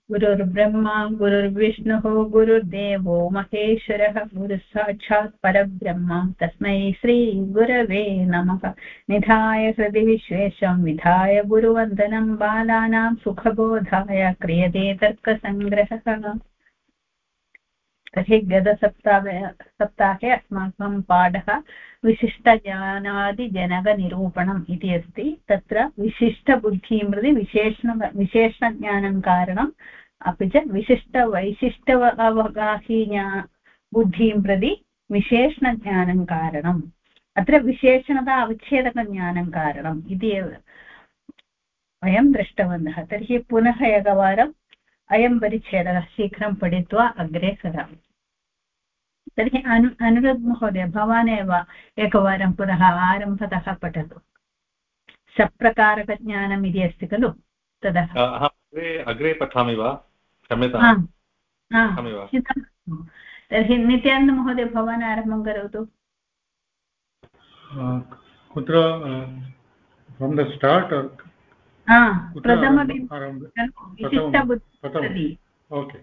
गुरुर्ब्रह्मा गुरुर्विष्णुः गुरुर्देवो महेश्वरः गुरुसाक्षात् परब्रह्म तस्मै श्रीगुरवे नमः। निधाय हृदि विश्वेशं विधाय गुरुवन्दनं बालानां सुखबोधाय क्रियते तर्कसङ्ग्रहः। तर्हि गतसप्ताहे अस्माकं पाठः विशिष्टज्ञानादिजनकनिरूपणम् इति अस्ति। तत्र विशिष्टबुद्धिं प्रति विशेषज्ञानं कारणम् अपि च विशिष्टवैशिष्ट्यावगाही बुद्धिं प्रति विशेषज्ञानं कारणम्। अत्र विशेषणता अवच्छेदकज्ञानं कारणम् इति वयं दृष्टवन्तः। तर्हि पुनः एकवारम् अयं परिच्छेदः शीघ्रं पठित्वा अग्रे सरामः। तर्हि अनुरुद्ध महोदय भवान् एव एकवारं पुनः आरम्भतः पठतु। सप्रकारकज्ञानम् इति अस्ति खलु ततः। अग्रे पठामि वा? क्षम्यतां। तर्हि नित्यानन्द महोदय भवान् आरम्भं करोतु। कुत्र फ्रॉम द स्टार्ट? प्रथमविशिष्टबुद्धि। ओके,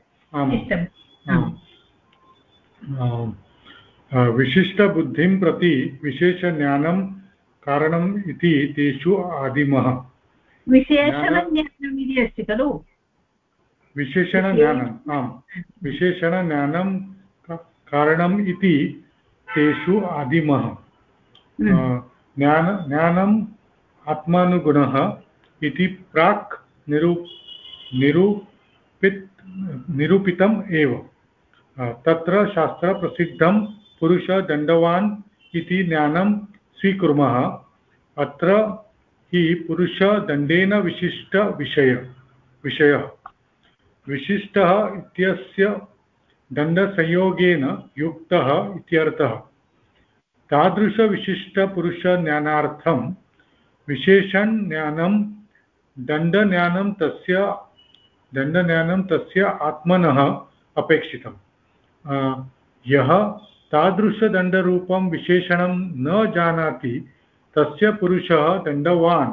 विशिष्टबुद्धिं प्रति विशेषज्ञानं कारणम् इति तेषु आदिमः। विशेषणज्ञानम् इति अस्ति खलु? विशेषणज्ञानम्, आम्, विशेषणज्ञानं कारणम् इति तेषु आदिमः। ज्ञानम् आत्मानुगुणः इति प्राक् निरूपितम् एव। तत्र शास्त्रप्रसिद्धं पुरुषदण्डवान् इति ज्ञानं स्वीकुर्मः। अत्र हि पुरुषदण्डेन विशिष्टः विशिष्टः इत्यस्य दण्डसंयोगेन युक्तः इत्यर्थः। तादृशविशिष्टपुरुषज्ञानार्थं विशेषज्ञानं दण्डज्ञानं तस्य आत्मनः अपेक्षितम्। यः तादृशदण्डरूपं विशेषणं न जानाति तस्य पुरुषः दण्डवान्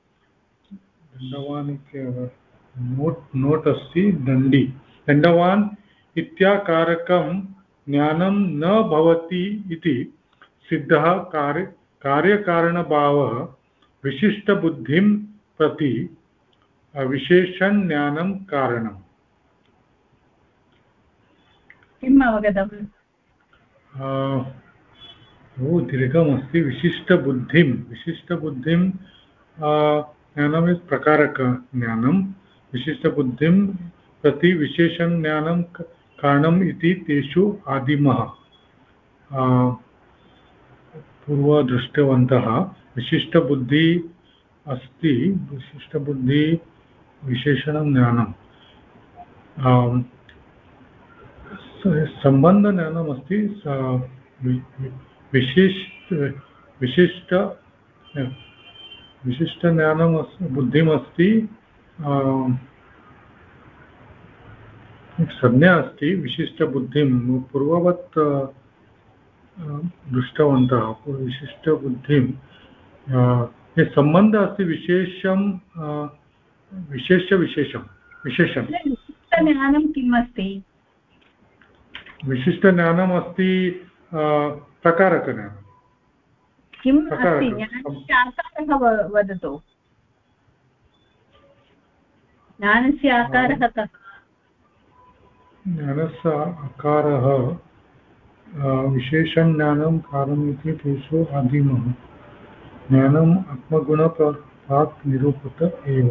नोट् अस्ति दण्डवान् इत्याकारकं ज्ञानं न भवति इति सिद्धः। कार्यकारणभावः विशिष्टबुद्धिं प्रति विशेषज्ञानं कारणम्। किम् अवगतम्? बहु दीर्घमस्ति। विशिष्टबुद्धिं ज्ञानम् इस् प्रकारकज्ञानं। विशिष्टबुद्धिं प्रति विशेषज्ञानं कारणम् इति तेषु आदिमः। पूर्व दृष्टवन्तः विशिष्टबुद्धि अस्ति, विशिष्टबुद्धि विशेषणज्ञानं सम्बन्धज्ञानम् अस्ति। विशिष्टज्ञानं बुद्धिमस्ति, संज्ञा अस्ति विशिष्टबुद्धिं पूर्ववत् दृष्टवन्तः। विशिष्टबुद्धिं सम्बन्धः अस्ति विशेषं विशिष्टज्ञानं किम् अस्ति? विशिष्टज्ञानम् अस्ति प्रकारकज्ञानं। किम् अस्ति? ज्ञानस्य आकारः वदतु। ज्ञानस्य आकारः कः? ज्ञानस्य आकारः विशेषज्ञानं कारणम् इति तेषु आदिमः। ज्ञानम् आत्मगुणप्राक् निरूपित एव।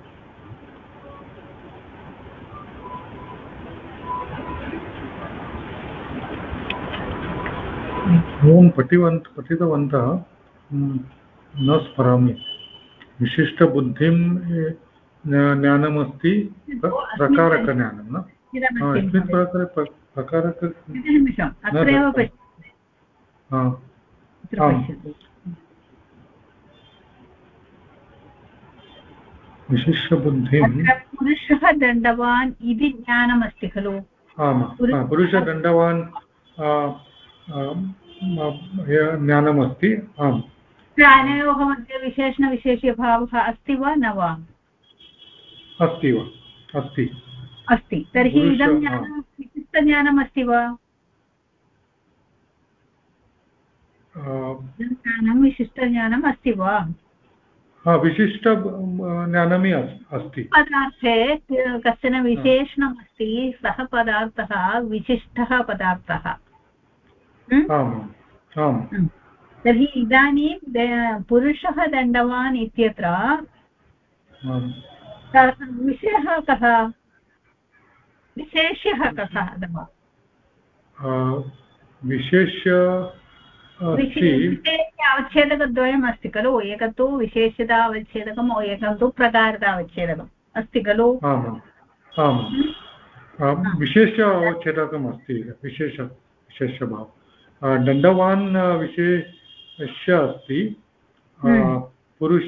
ओम पठितवन्तः न स्मरामि। विशिष्टबुद्धिं ज्ञानमस्ति प्रकारकज्ञानं न? अस्मिन् प्रकारक विशिष्टबुद्धिं पुरुषः दण्डवान् इति ज्ञानमस्ति खलु? पुरुषदण्डवान् ज्ञानमस्ति। आम्, अनयोः मध्ये विशेषणविशेष्यभावः अस्ति वा न वा? अस्ति वा? अस्ति। अस्ति तर्हि इदं ज्ञानं विशिष्टज्ञानम् अस्ति वा ज्ञानं विशिष्टज्ञानम् अस्ति वा विशिष्ट ज्ञानमि अस्ति पदार्थे कश्चन विशेषणम् अस्ति सः पदार्थः विशिष्टः पदार्थः तर्हि इदानीं पुरुषः दण्डवान् इत्यत्र विषयः कः विशेष्यः कः अथवा विशेष्य अवच्छेदकद्वयम् अस्ति खलु एकं तु विशेष्यता अवच्छेदकम् एकं तु प्रकारता अवच्छेदकम् अस्ति खलु विशेष्य अवच्छेदकम् अस्ति विशेषभाव दण्डवान् विशेष्य अस्ति पुरुष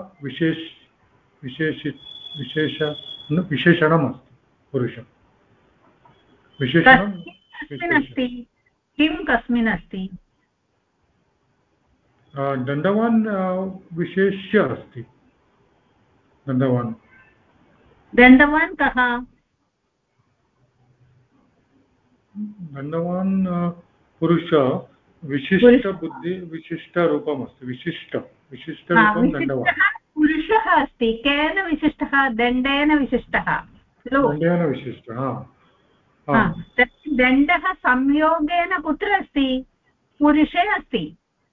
विशेषणम् अस्ति पुरुष विशेषणं अस्ति किं कस्मिन् अस्ति दण्डवान् विशेष्य अस्ति दण्डवान् कः दण्डवान् पुरुष विशिष्टबुद्धि विशिष्टरूपम् अस्ति विशिष्टरूपं दण्डवान् पुरुषः अस्ति केन विशिष्टः दण्डेन विशिष्टः दण्डेन विशिष्टः दण्डः संयोगेन कुत्र अस्ति पुरुषे अस्ति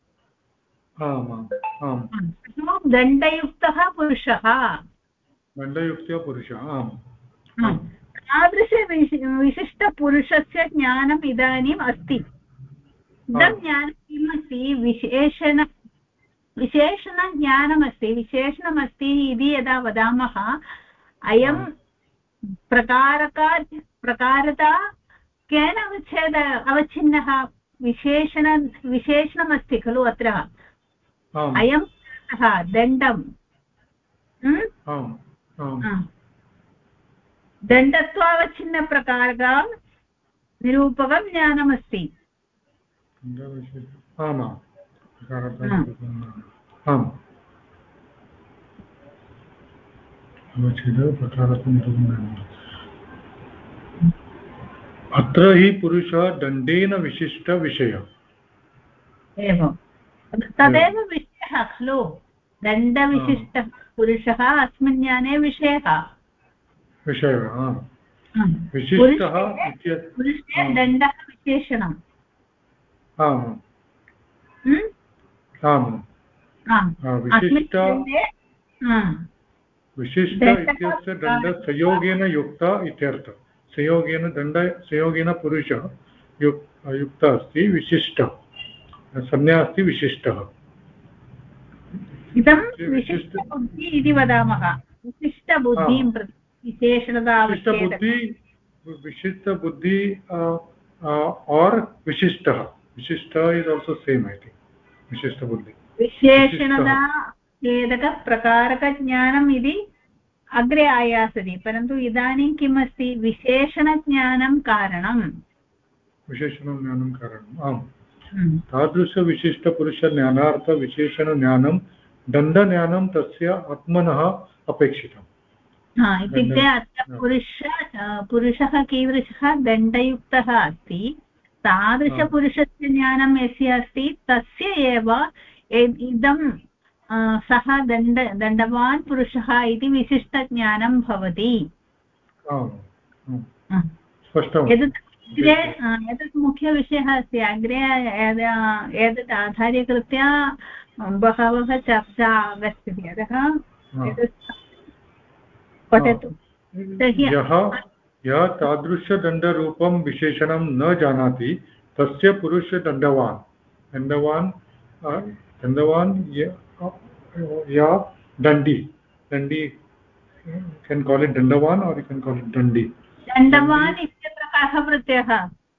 दण्डयुक्तः पुरुषः तादृश विशिष्टपुरुषस्य ज्ञानम् इदानीम् अस्ति इदं ज्ञानं किम् अस्ति विशेषणज्ञानमस्ति विशेषणमस्ति इति यदा वदामः अयं प्रकारता केन अवच्छिन्नः विशेषणमस्ति खलु अत्र अयं दण्डं दण्डत्वावच्छिन्नप्रकारका निरूपकं ज्ञानमस्ति अत्र हि पुरुषः दण्डेन विशिष्टविषयः एवं तदेव विषयः खलु दण्डविशिष्टः पुरुषः अस्मिन् ज्ञाने विषयः विशिष्टः पुरुषे दण्डः विशेषणम् विशिष्ट इत्यस्य दण्डसंयोगेन युक्त इत्यर्थः संयोगेन पुरुषः युक्त अस्ति विशिष्टः संज्ञा अस्ति विशिष्टः इदं विशिष्टबुद्धि इति वदामः विशिष्टबुद्धिं विशिष्टबुद्धि और विशिष्टः is also same I think विशिष्टबुद्धि विशेषणता छेदकप्रकारकज्ञानम् इति अग्रे आयासति परन्तु इदानीं किम् अस्ति विशेषणज्ञानं कारणम् आम् तादृशविशिष्टपुरुषज्ञानार्थ विशेषणज्ञानं दण्डज्ञानं तस्य आत्मनः अपेक्षितम् इत्युक्ते अत्र पुरुषः कीदृशः दण्डयुक्तः अस्ति तादृशपुरुषस्य ज्ञानं यस्य अस्ति तस्य एव इदं सः दण्डवान् पुरुषः इति विशिष्टज्ञानं भवति एतत् मुख्यविषयः अस्ति अग्रे एतत् आधारीकृत्य बहवः चर्चा आगच्छति अतः पठतु यः तादृशदण्डरूपं विशेषणं न जानाति तस्य पुरुषदण्डवान् या दण्डी can call it dandavan or you can call it dandi dandavan ityatra kah pratyah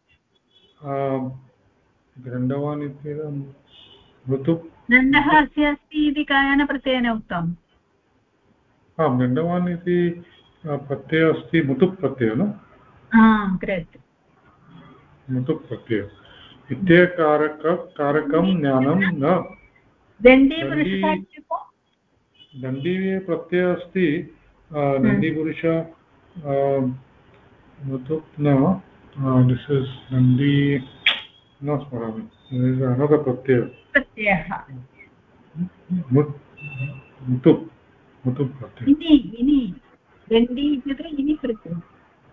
dandavan ityatra mrutu dandah asya asti iti kayana pratyena uktam dandavan iti pratyaya asti mutup pratyaya no great mutup pratyaya itya karakam jnanam na dandi purushah दण्डी प्रत्यय अस्ति दण्डी पुरुष Muthup, no. This is Nandi. No स्मरामि. There is another pratyaya. प्रत्ययः Mut, Mutup. Mutup pratyaya. इनि इनि दण्डी इत्युक्ते इनि प्रत्ययः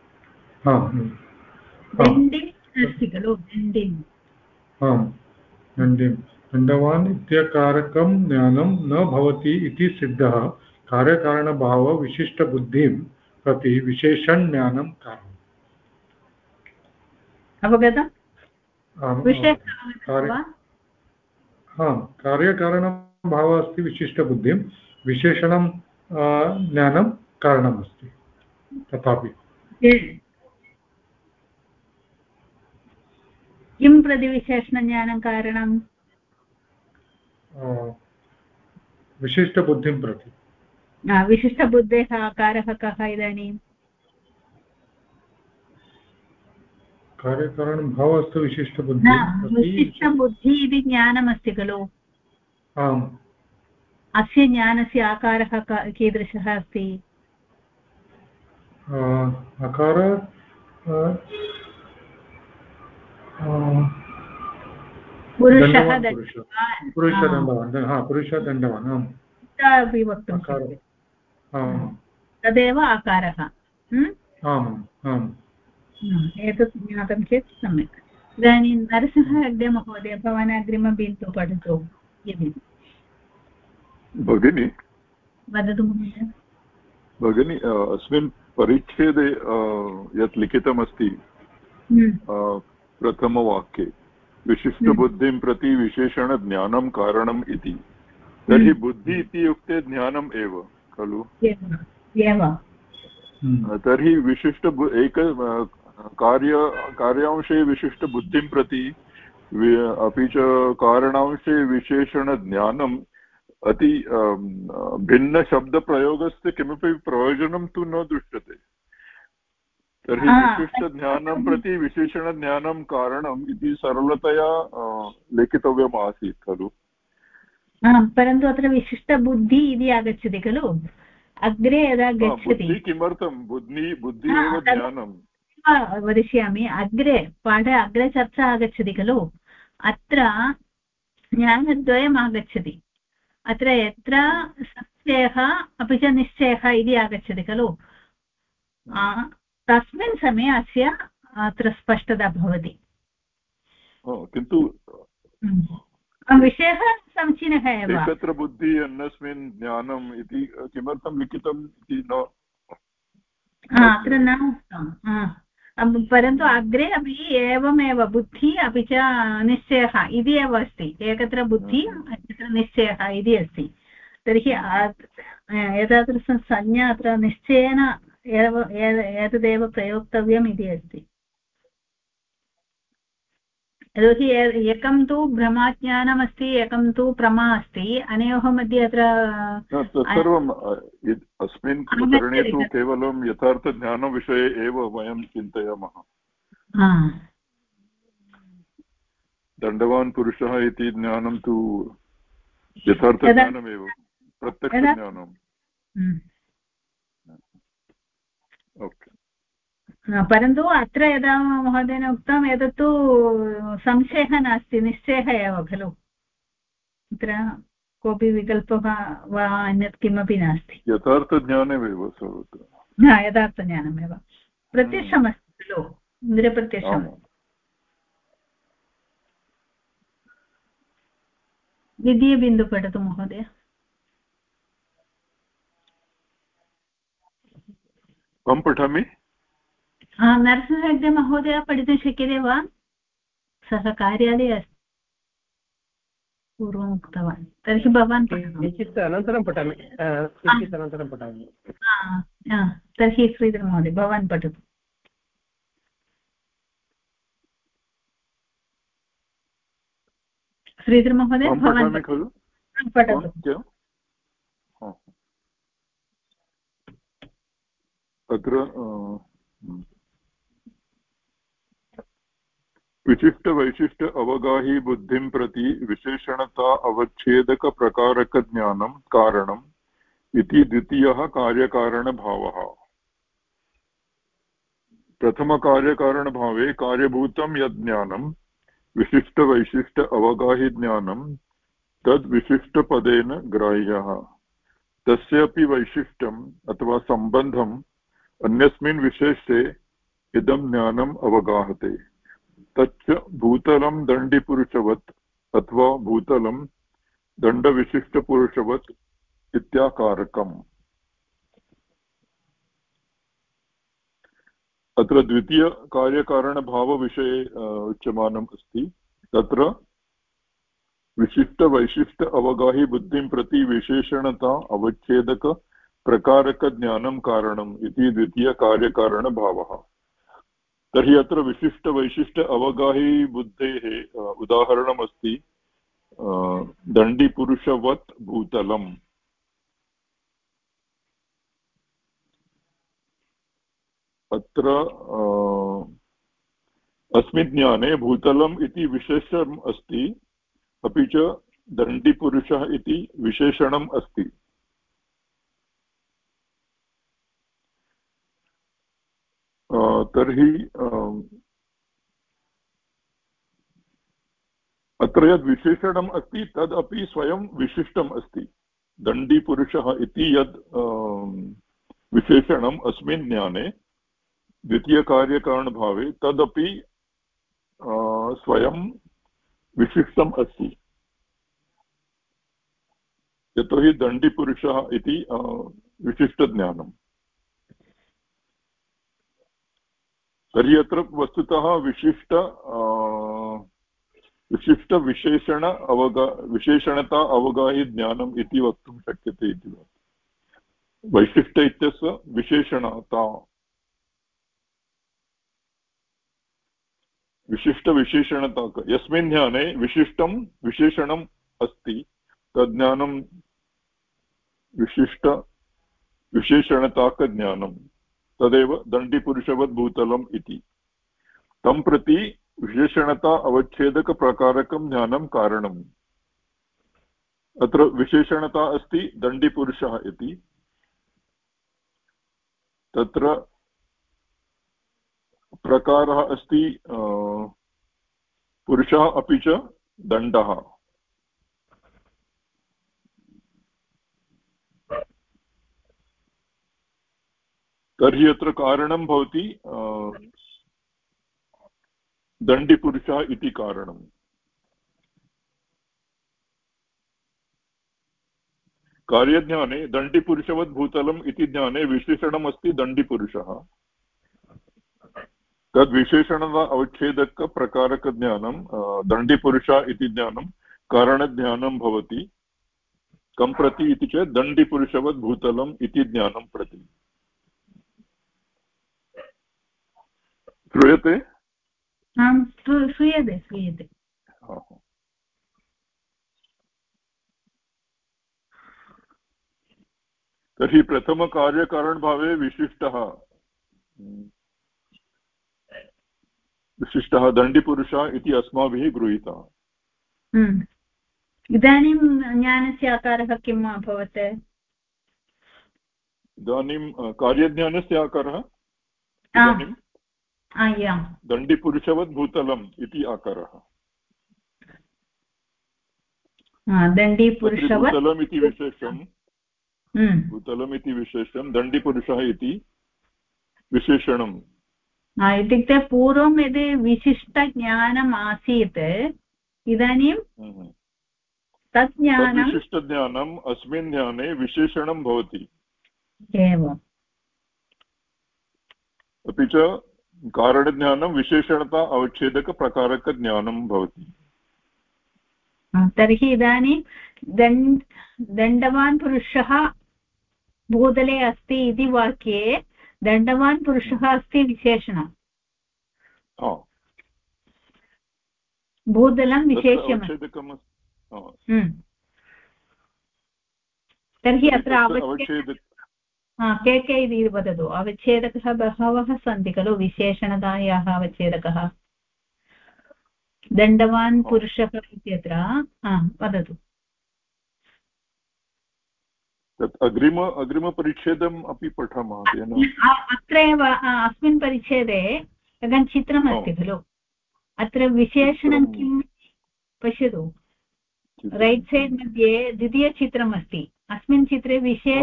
दण्डिन् अस्ति खलु दण्डिन् आम् दण्डिं दण्डवान् इत्यकारकं ज्ञानं न भवति इति सिद्धः कार्यकारणभावविशिष्टबुद्धिं प्रति विशेषणज्ञानं कारणम् अवगतम् कार्यकारणभावः अस्ति विशिष्टबुद्धिं विशेषणं ज्ञानं कारणमस्ति तथापि किं प्रति विशेषणज्ञानं कारणं विशिष्टबुद्धिं प्रति विशिष्टबुद्धेः आकारः कः इदानीं कार्यकारणभावस्तु विशिष्टबुद्धि इति ज्ञानमस्ति खलु आम् अस्य ज्ञानस्य आकारः कीदृशः अस्ति आकार पुरुषदण्डवान् अपि वक्तुं शक्यते तदेव आकारः एतत् ज्ञातं चेत् सम्यक् इदानीं नरसिंह हेग्डे महोदय भवान् अग्रिमबिन्दु पठतु यदि भगिनी वदतु महोदय भगिनी अस्मिन् परिच्छेदे यत् लिखितमस्ति प्रथमवाक्ये विशिष्टबुद्धिं प्रति विशेषणज्ञानं कारणम् इति तर्हि बुद्धि इत्युक्ते ज्ञानम् एव खलु तर्हि विशिष्ट एक कार्यांशे विशिष्टबुद्धिं प्रति अपि च कारणांशे विशेषणज्ञानम् अति भिन्नशब्दप्रयोगस्य किमपि प्रयोजनं तु न दृश्यते तर्हि विशिष्टज्ञानं प्रति विशेषणज्ञानं कारणम् इति सरलतया लेखितव्यम् आसीत् खलु परन्तु अत्र विशिष्टबुद्धि इति आगच्छति खलु अग्रे यदा गच्छति किमर्थं बुद्धि एव ज्ञानं वदिष्यामि अग्रे पाठे अग्रे चर्चा आगच्छति खलु अत्र ज्ञानद्वयम् आगच्छति अत्र यत्र संशयः अपि च निश्चयः इति आगच्छति खलु तस्मिन् समये अस्य अत्र स्पष्टता भवति किन्तु विषयः समीचीनः एव एकत्र बुद्धिः अन्यस्मिन् ज्ञानम् इति किमर्थं लिखितम् इति न अत्र न उक्तं परन्तु अग्रे अपि एवमेव बुद्धिः अपि च निश्चयः इति एव अस्ति एकत्र बुद्धिः अन्यत्र निश्चयः इति अस्ति तर्हि एतादृशसंज्ञा अत्र निश्चयेन एव एतदेव प्रयोक्तव्यम् इति अस्ति यतोहि एकं तु भ्रमाज्ञानमस्ति एकं तु प्रमा अस्ति अनयोः मध्ये अत्र सर्वम् अस्मिन् प्रकरणे तु केवलं यथार्थज्ञानविषये एव वयं चिन्तयामः दण्डवान् पुरुषः इति ज्ञानं तु यथार्थज्ञानमेव प्रत्यक्षज्ञानम् ओके परन्तु अत्र यदा महोदयेन उक्तम् एतत्तु संशयः नास्ति निश्चयः एव खलु अत्र कोऽपि विकल्पः वा अन्यत् किमपि नास्ति यथार्थज्ञानमेव यथार्थज्ञानमेव प्रत्यक्षमस्ति खलु इन्द्रियप्रत्यक्षम् द्वितीयबिन्दु पठतु महोदय अहं पठामि नरसिंह हेग्डे महोदय पठितुं शक्यते वा सः कार्यालये अस्ति पूर्वम् उक्तवान् तर्हि भवान् किञ्चित् अनन्तरं पठामि तर्हि श्रीधर महोदय भवान् पठतु श्रीधर महोदय भवान् पठतु अत्र विशिष्टवैशिष्ट अवगाही बुद्धिं प्रति विशेषणता अवच्छेदकप्रकारकज्ञानं कारणम् इति द्वितीयः कार्यकारणभावः प्रथमकार्यकारणभावे कार्यभूतं यत् ज्ञानं विशिष्टवैशिष्ट अवगाहि ज्ञानं तद् विशिष्टपदेन ग्राह्यः तस्यापि वैशिष्ट्यम् अथवा सम्बन्धम् अन्यस्मिन् विशेषे इदं ज्ञानम् अवगाहते तच्च भूतलं दण्डिपुरुषवत् अथवा भूतलं दण्डविशिष्टपुरुषवत् इत्याकारकम्। अत्र द्वितीयकार्यकारणभावविषये उच्यमानम् अस्ति। तत्र विशिष्टवैशिष्ट अवगाहि बुद्धिं प्रति विशेषणता अवच्छेदक प्रकारकज्ञानं कारणम् इति द्वितीयकार्यकारणभावः। तर्हि अत्र विशिष्टवैशिष्ट अवगाहि बुद्धेः उदाहरणमस्ति दण्डिपुरुषवत् भूतलम्। अत्र अस्मिन् ज्ञाने भूतलम् इति विशेषणम् अस्ति अपि च दण्डिपुरुषः इति विशेषणम् अस्ति। तर्हि अत्र यद् विशेषणम् अस्ति तदपि स्वयं विशिष्टम् अस्ति। दण्डिपुरुषः इति यद् विशेषणम् अस्मिन् ज्ञाने द्वितीयकार्यकारणभावे तदपि स्वयं विशिष्टम् अस्ति। यतोहि दण्डिपुरुषः इति विशिष्टज्ञानम्। तर्हि अत्र वस्तुतः विशेषणता अवगाहि ज्ञानम् इति वक्तुं शक्यते इति। वैशिष्ट्य इत्यस्य विशेषणता विशिष्टविशेषणता यस्मिन् ज्ञाने विशिष्टं विशेषणम् अस्ति तज्ज्ञानं विशिष्टविशेषणताकज्ञानं तदेव दण्डिपुरुषवत् भूतलम् इति। तं प्रति विशेषणता अवच्छेदकप्रकारकं ज्ञानं कारणम्। अत्र विशेषणता अस्ति दण्डिपुरुषः इति। तत्र प्रकारः अस्ति पुरुषः अपि च दण्डः। तर्हि अत्र कारणं भवति दण्डिपुरुषः इति कारणम्। कार्यज्ञाने दण्डिपुरुषवत् भूतलम् इति ज्ञाने विशेषणम् अस्ति दण्डिपुरुषः। तद्विशेषणता अवच्छेदकप्रकारकज्ञानं दण्डिपुरुषः इति ज्ञानं कारणज्ञानं भवति। कं प्रति इति चेत् दण्डिपुरुषवत् भूतलम् इति ज्ञानं प्रति। श्रूयते? श्रूयते। तर्हि प्रथमकार्यकारणभावे विशिष्टः दण्डिपुरुषः इति अस्माभिः गृहीतः। इदानीं ज्ञानस्य आकारः किम् अभवत्? इदानीं कार्यज्ञानस्य आकारः दण्डिपुरुषवत् भूतलम् इति आकारः। भूतलम् इति विशेषं भूतलम् इति विशेषं दण्डिपुरुषः इति विशेषणम्। इत्युक्ते पूर्वं यदि विशिष्टज्ञानम् आसीत् इदानीं तत् विशिष्टज्ञानम् अस्मिन् ज्ञाने विशेषणं भवति। एवम्। अपि च कारणज्ञानं विशेषणता अवच्छेदकप्रकारकज्ञानं भवति। तर्हि इदानीं दण्डवान् पुरुषः भूतले अस्ति इति वाक्ये दण्डवान् पुरुषः अस्ति विशेषणं। भूतलं विशेष्यम्। तर्हि अत्र के इति वदतु। अवच्छेदकः बहवः सन्ति खलु विशेषणतायाः अवच्छेदकः। दण्डवान् पुरुषः इत्यत्र वदतु। तत् अग्रिमपरिच्छेदम् अपि पठामः तेन। अत्र एव अस्मिन् परिच्छेदे एकं चित्रमस्ति खलु, अत्र विशेषणं किं पश्यतु, रैट् सैड् मध्ये द्वितीयचित्रमस्ति, अस्मिन् चित्रे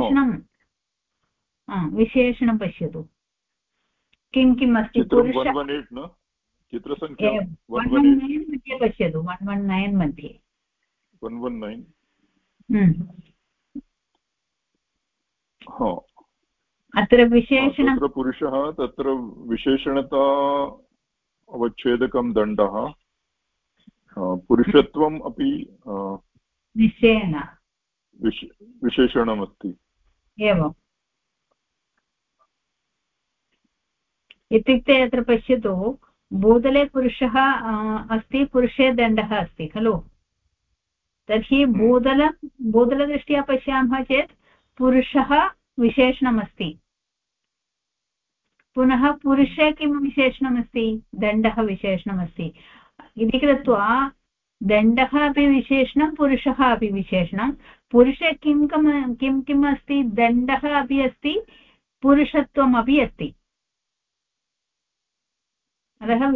विशेषणं पश्यतु किं किम् अस्ति। पुरुषः 119 मध्ये पश्यतु, 119 मध्ये 119 अत्र विशेषणं तत्र पुरुषः, तत्र विशेषणता अवच्छेदकं दण्डः, पुरुषत्वम् अपि निश्चयेन विशेषणमस्ति। एवम् इत्युक्ते अत्र पश्यतु, भूतले पुरुषः अस्ति, पुरुषे दण्डः अस्ति खलु। तर्हि भूतलदृष्ट्या पश्यामः चेत् पुरुषः विशेषणमस्ति, पुनः पुरुषे किं विशेषणमस्ति, दण्डः विशेषणमस्ति इति कृत्वा दण्डः अपि विशेषणं, पुरुषः अपि विशेषणं। पुरुषे किम् अस्ति, दण्डः अपि अस्ति, पुरुषत्वमपि अस्ति। अतः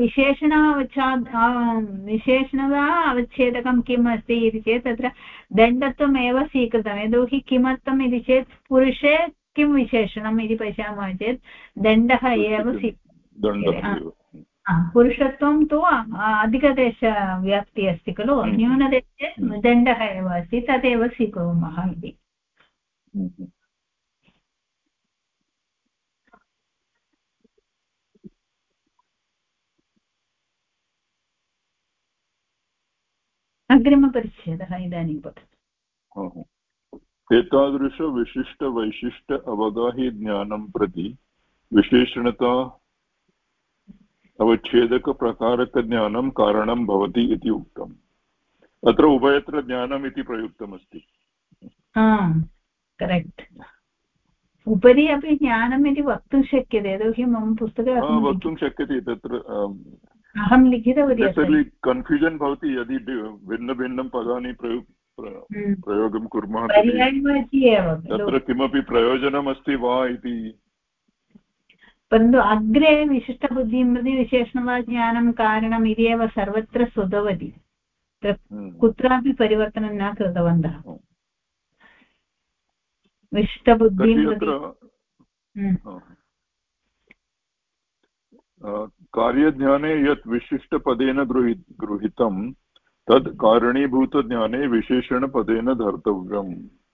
विशेषणता अवच्छेदकं किम् अस्ति इति चेत् तत्र दण्डत्वमेव स्वीकृतं। यतोहि किमर्थम् इति चेत् पुरुषे किं विशेषणम् इति पश्यामः चेत् दण्डः एव स्वीक्रियते। पुरुषत्वं तु अधिकदेशव्याप्तिः अस्ति खलु, न्यूनदेशे दण्डः एव अस्ति, तदेव स्वीकुर्मः इति। अग्रिमपरिच्छेदः इदानीं पठतु। एतादृशविशिष्टवैशिष्ट अवगाहि ज्ञानं प्रति विशेषणता अवच्छेदकप्रकारकज्ञानं कारणं भवति इति उक्तम्। अत्र उभयत्र ज्ञानम् इति प्रयुक्तमस्ति। करेक्ट्। उपरि अपि ज्ञानम् इति वक्तुं शक्यते, यतोहि मम पुस्तके वक्तुं शक्यते। तत्र अहं लिखितवती। कन्फ्यूजन् भवति यदि भिन्नभिन्नं पदानि प्रयोगं कुर्मः, तत्र किमपि प्रयोजनमस्ति वा इति। परन्तु अग्रे विशिष्टबुद्धिं प्रति विशेषणवा ज्ञानं कारणम् इति एव सर्वत्र श्रुतवती, कुत्रापि परिवर्तनं न कृतवन्तः। विशिष्टबुद्धिं प्रति कार्यज्ञाने यत् विशिष्टपदेन गृहीतं तद् कारणीभूतज्ञाने विशेषणपदेन धर्तव्यम्।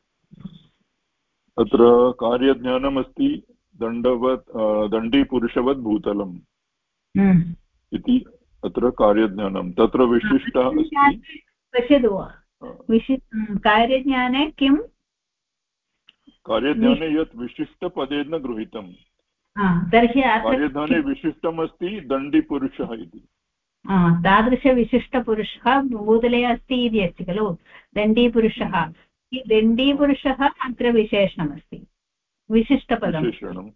अत्र कार्यज्ञानमस्ति दण्डीपुरुषवत् भूतलम् इति अत्र कार्यज्ञानं। तत्र विशिष्टः अस्ति। पश्यतु, कार्यज्ञाने किं, कार्यज्ञाने यत् विशिष्टपदेन गृहीतं, तर्हि कार्यज्ञाने विशिष्टमस्ति दण्डीपुरुषः इति। तादृशविशिष्टपुरुषः भूतले अस्ति इति अस्ति खलु, दण्डीपुरुषः। दण्डीपुरुषः अत्र विशेषणमस्ति, विशिष्टपदं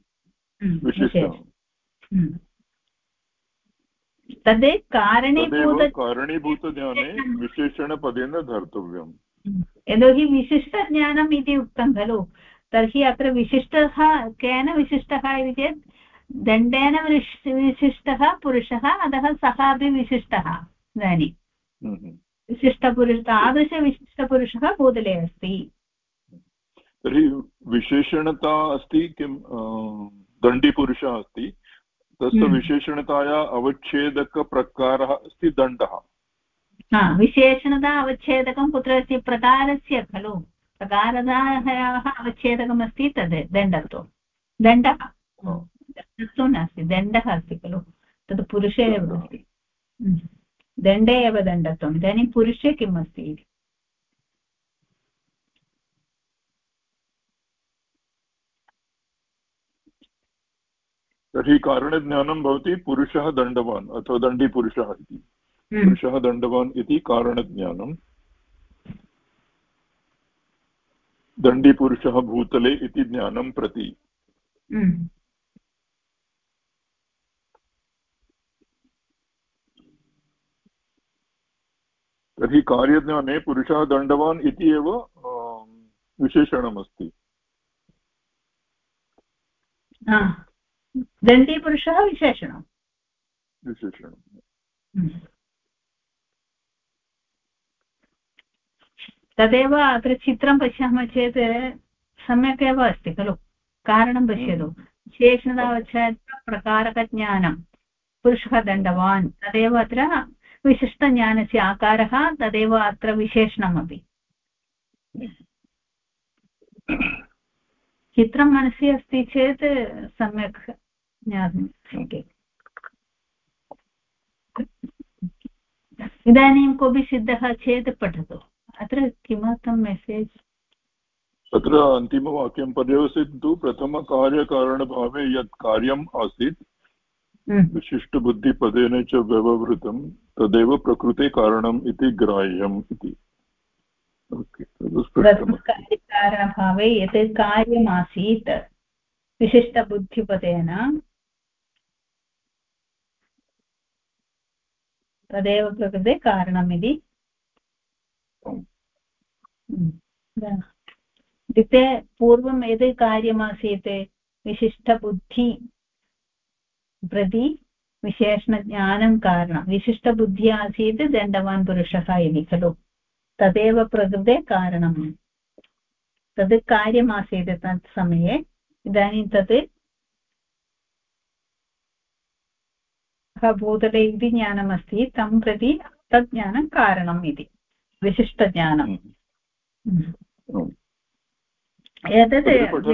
तद् कारणीभूतज्ञाने विशेषणपदेन धर्तव्यम्। यतोहि विशिष्टज्ञानम् इति उक्तं खलु, तर्हि अत्र विशिष्टः केन विशिष्टः इति चेत् दण्डेन विशिष्टः पुरुषः, अतः सः अपि विशिष्टः। इदानीं विशिष्टपुरुषः, तादृशविशिष्टपुरुषः भूतले अस्ति। तर्हि विशेषणता अस्ति किं, दण्डीपुरुषः अस्ति, तस्य विशेषणताया अवच्छेदकप्रकारः अस्ति दण्डः। विशेषणता अवच्छेदकं कुत्र अस्ति, प्रकारस्य खलु, प्रकारतायाः अवच्छेदकमस्ति तद् दण्डत्वं। दण्डः दण्डत्वं नास्ति, दण्डः अस्ति खलु, तद् पुरुषे एव अस्ति, दण्डे एव दण्डत्वम्। इदानीं पुरुषे किम् अस्ति इति तर्हि कारणज्ञानं भवति पुरुषः दण्डवान् अथवा दण्डीपुरुषः इति। पुरुषः दण्डवान् इति कारणज्ञानं, दण्डीपुरुषः भूतले इति ज्ञानं प्रति। तर्हि कार्यज्ञाने पुरुषः दण्डवान् इति एव विशेषणमस्ति। दण्डीपुरुषः विशेषणं तदेव अत्र चित्रं पश्यामः चेत् सम्यक् एव अस्ति खलु कारणं पश्यतु विशेषणावच्छेदप्रकारकज्ञानं पुरुषः दण्डवान् तदेव अत्र विशिष्टज्ञानस्य आकारः तदेव अत्र विशेषणमपि चित्रं मनसि अस्ति चेत् सम्यक् ज्ञातुं शक्यते इदानीं कोऽपि सिद्धः चेत् पठतु अत्र किमर्थं मेसेज् तत्र अन्तिमवाक्यं पर्यवसितु प्रथमकार्यकारणभावे यत् कार्यम् आसीत् विशिष्टबुद्धिपदेन च व्यवहृतं तदेव प्रकृते कारणम् इति ग्राह्यम् इति प्रथमकार्यकारणभावे यत् कार्यमासीत् विशिष्टबुद्धिपदेन तदेव प्रकृते कारणमिति इत्युक्ते पूर्वं यद् कार्यमासीत् विशिष्टबुद्धि प्रति विशेषणज्ञानं कारणं विशिष्टबुद्धिः आसीत् दण्डवान् पुरुषः इति खलु तदेव प्रकृते कारणं तद् कार्यमासीत् तत् समये इदानीं तत् भूतले इति ज्ञानमस्ति तं प्रति तत् ज्ञानं कारणम् इति विशिष्टज्ञानम् एतत्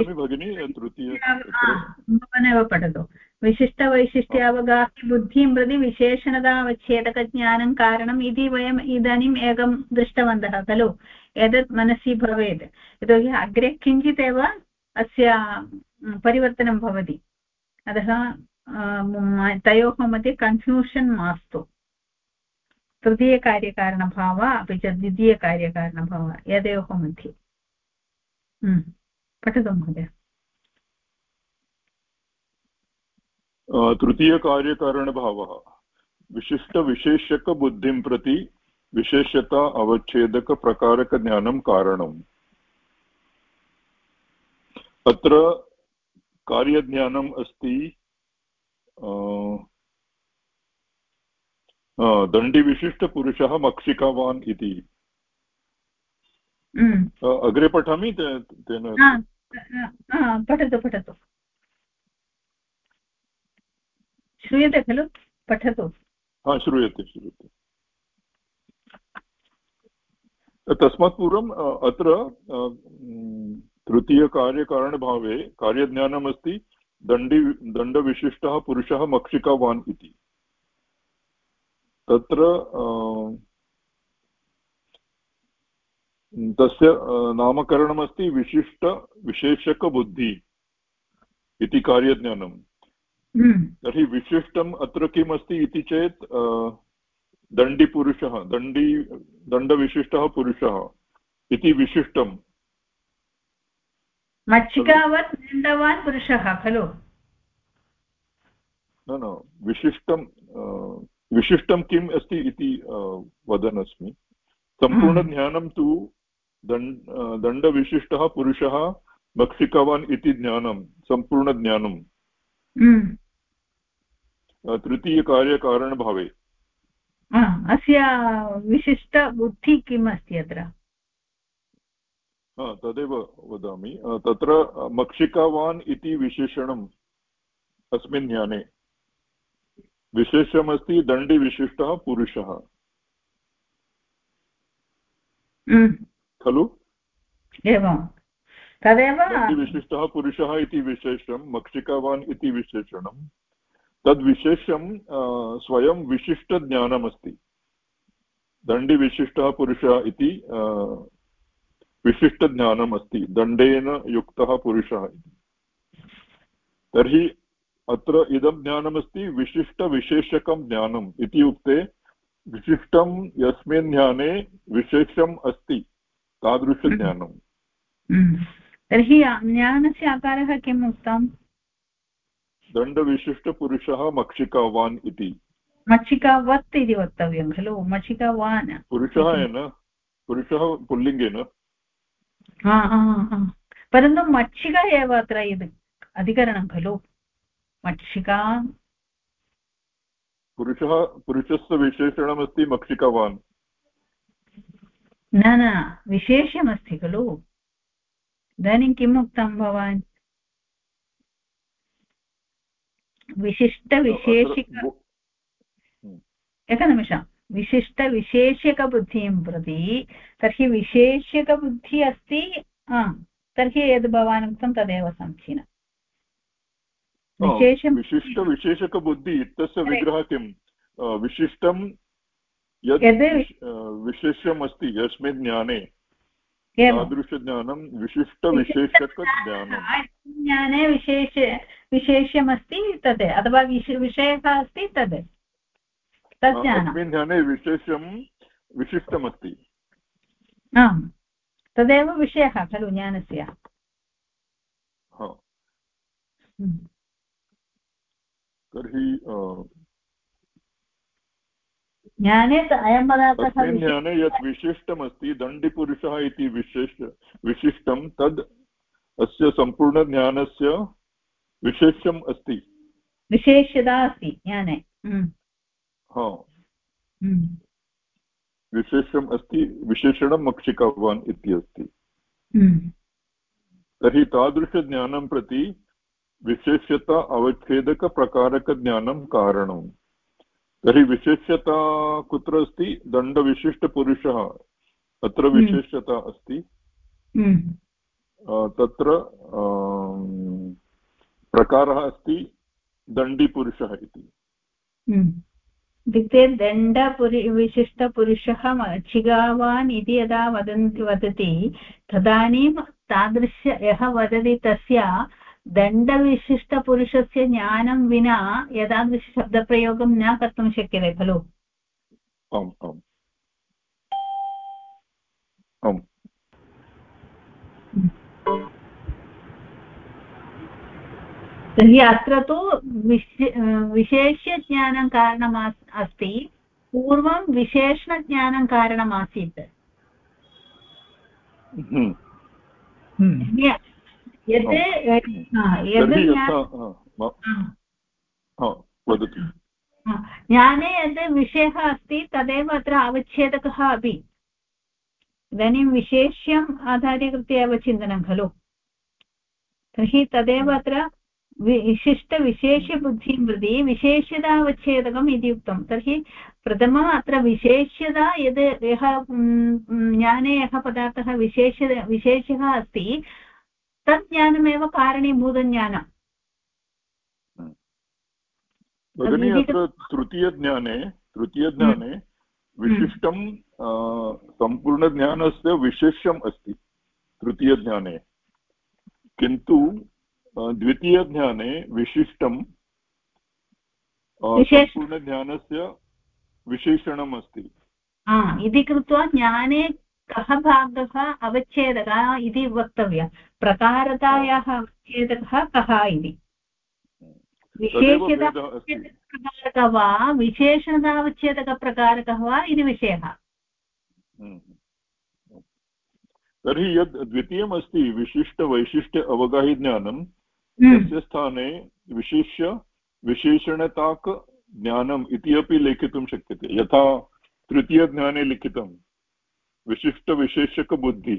भवानेव पठतु विशिष्टवैशिष्ट्यावगाह्यबुद्धिं प्रति विशेषणतावच्छेदकज्ञानं कारणम् इति वयम् इदानीम् एकं दृष्टवन्तः खलु एतत् मनसि भवेत् यतोहि अग्रे किञ्चिदेव अस्य परिवर्तनं भवति अतः तयोः मध्ये कन्फ्यूषन् मास्तु तृतीयकार्यकारणभावः अपि च द्वितीयकार्यकारणभावः एतयोः मध्ये पठतु महोदय तृतीयकार्यकारणभावः विशिष्टविशेषकबुद्धिं प्रति विशेषता अवच्छेदकप्रकारकज्ञानं कारणम् अत्र कार्यज्ञानम् अस्ति दण्डिविशिष्टपुरुषः मक्षिकावान् इति अग्रे पठामि तेन पठतु श्रूयते खलु पठतु श्रूयते तस्मात् पूर्वम् अत्र तृतीयकार्यकारणभावे कार्यज्ञानमस्ति दण्डविशिष्टः पुरुषः मक्षिकावान् इति तत्र तस्य नामकरणमस्ति विशिष्टविशेषकबुद्धि इति कार्यज्ञानं तर्हि विशिष्टम् अत्र किम् अस्ति इति चेत् दण्डिपुरुषः दण्डविशिष्टः पुरुषः इति विशिष्टम् मक्षिकावत् दण्डवान् पुरुषः खलु न विशिष्टं किम् अस्ति इति वदन् अस्मि सम्पूर्णज्ञानं तु दण्डविशिष्टः पुरुषः मक्षिकावान् इति ज्ञानं सम्पूर्णज्ञानं तृतीयकार्यकारणभावे अस्य विशिष्टबुद्धिः किम् अस्ति अत्र तदेव वदामि तत्र मक्षिकावान् इति विशेषणम् अस्मिन् ज्ञाने विशेषमस्ति दण्डिविशिष्टः पुरुषः खलु एवं तदेव दण्डिविशिष्टः पुरुषः इति विशेषं मक्षिकावान् इति विशेषणं तद्विशेषं स्वयं विशिष्टज्ञानमस्ति दण्डिविशिष्टः पुरुषः इति विशिष्टज्ञानम् अस्ति दण्डेन युक्तः पुरुषः तर्हि अत्र इदं ज्ञानमस्ति विशिष्टविशेषकं ज्ञानम् इत्युक्ते विशिष्टं यस्मिन् ज्ञाने विशेषम् अस्ति तादृशज्ञानम् तर्हि ज्ञानस्य आकारः किम् उक्तम् दण्डविशिष्टपुरुषः मक्षिकावान् इति मक्षिकावत् इति वक्तव्यं खलु मक्षिकावान् पुरुषः पुल्लिङ्गेन परन्तु मक्षिका एव अत्र इति अधिकरणं खलु मक्षिका पुरुषस्य विशेषणमस्ति मक्षिकावान् न न विशेष्यमस्ति खलु इदानीं किम् उक्तं भवान् विशिष्टविशेषिक एकनिमिषं विशिष्टविशेषकबुद्धिं प्रति तर्हि विशेषकबुद्धिः अस्ति तर्हि यद् भवान् उक्तं तदेव समीचीनम् विशिष्टविशेषकबुद्धिः इत्यस्य विग्रहः किं विशिष्टं यद् विशेष्यम् अस्ति यस्मिन् ज्ञाने तादृशज्ञानं विशिष्टविशेषकज्ञानं ज्ञाने विशेष्यमस्ति तद् अथवा विषयः अस्ति तद् अस्मिन् ज्ञाने विशिष्टमस्ति आम् तदेव विषयः खलु ज्ञानस्य तर्हि ज्ञाने अयं पदार्थः अस्मिन् ज्ञाने यत् विशिष्टमस्ति दण्डिपुरुषः इति विशिष्टं तद् अस्य सम्पूर्णज्ञानस्य विशेष्यम् अस्ति विशेष्यता अस्ति ज्ञाने विशेषम् अस्ति विशेषणं मक्षिकावान् इति अस्ति तर्हि तादृशज्ञानं प्रति विशेष्यता अवच्छेदकप्रकारकज्ञानं कारणम् तर्हि विशेष्यता कुत्र अस्ति दण्डविशिष्टपुरुषः अत्र विशेष्यता अस्ति तत्र प्रकारः अस्ति दण्डिपुरुषः इति इत्युक्ते विशिष्टपुरुषः मक्षिकावान् इति यदा वदति तदानीं तादृश यः वदति तस्य दण्डविशिष्टपुरुषस्य ज्ञानं विना एतादृशशब्दप्रयोगं न कर्तुं शक्यते खलु आम् आम् आम् तर्हि अत्र तु विशेष्यज्ञानं कारणम् अस्ति पूर्वं विशेषणज्ञानं कारणमासीत् ज्ञाने यद् विषयः अस्ति तदेव अत्र अवच्छेदकः अपि इदानीं विशेष्यम् आधारीकृत्य एव चिन्तनं खलु तर्हि तदेव अत्र विशिष्टविशेष्यबुद्धिं प्रति विशेष्यतावच्छेदकम् इति उक्तं तर्हि प्रथमम् अत्र विशेष्यता यद् यः ज्ञाने यः पदार्थः विशेषः अस्ति तत् ज्ञानमेव कारणीभूतज्ञानम् भगिनी अत्र तृतीयज्ञाने विशिष्टं सम्पूर्णज्ञानस्य विशेष्यम् अस्ति तृतीयज्ञाने किन्तु द्वितीयज्ञाने विशिष्टं सम्पूर्णज्ञानस्य विशेषणम् अस्ति इति कृत्वा ज्ञाने कः भागः अवच्छेदकः इति वक्तव्यः प्रकारतायाः अवच्छेदकः कः इति विशेषतावच्छेदकप्रकारकः वा विशेषणावच्छेदकप्रकारकः वा इति विषयः तर्हि यद् द्वितीयमस्ति विशिष्टवैशिष्ट्य अवगाहिज्ञानं तस्य स्थाने विशेषणताक ज्ञानम् इति अपि लेखितुं शक्यते यथा तृतीयज्ञाने लिखितं विशिष्टविशेषकबुद्धि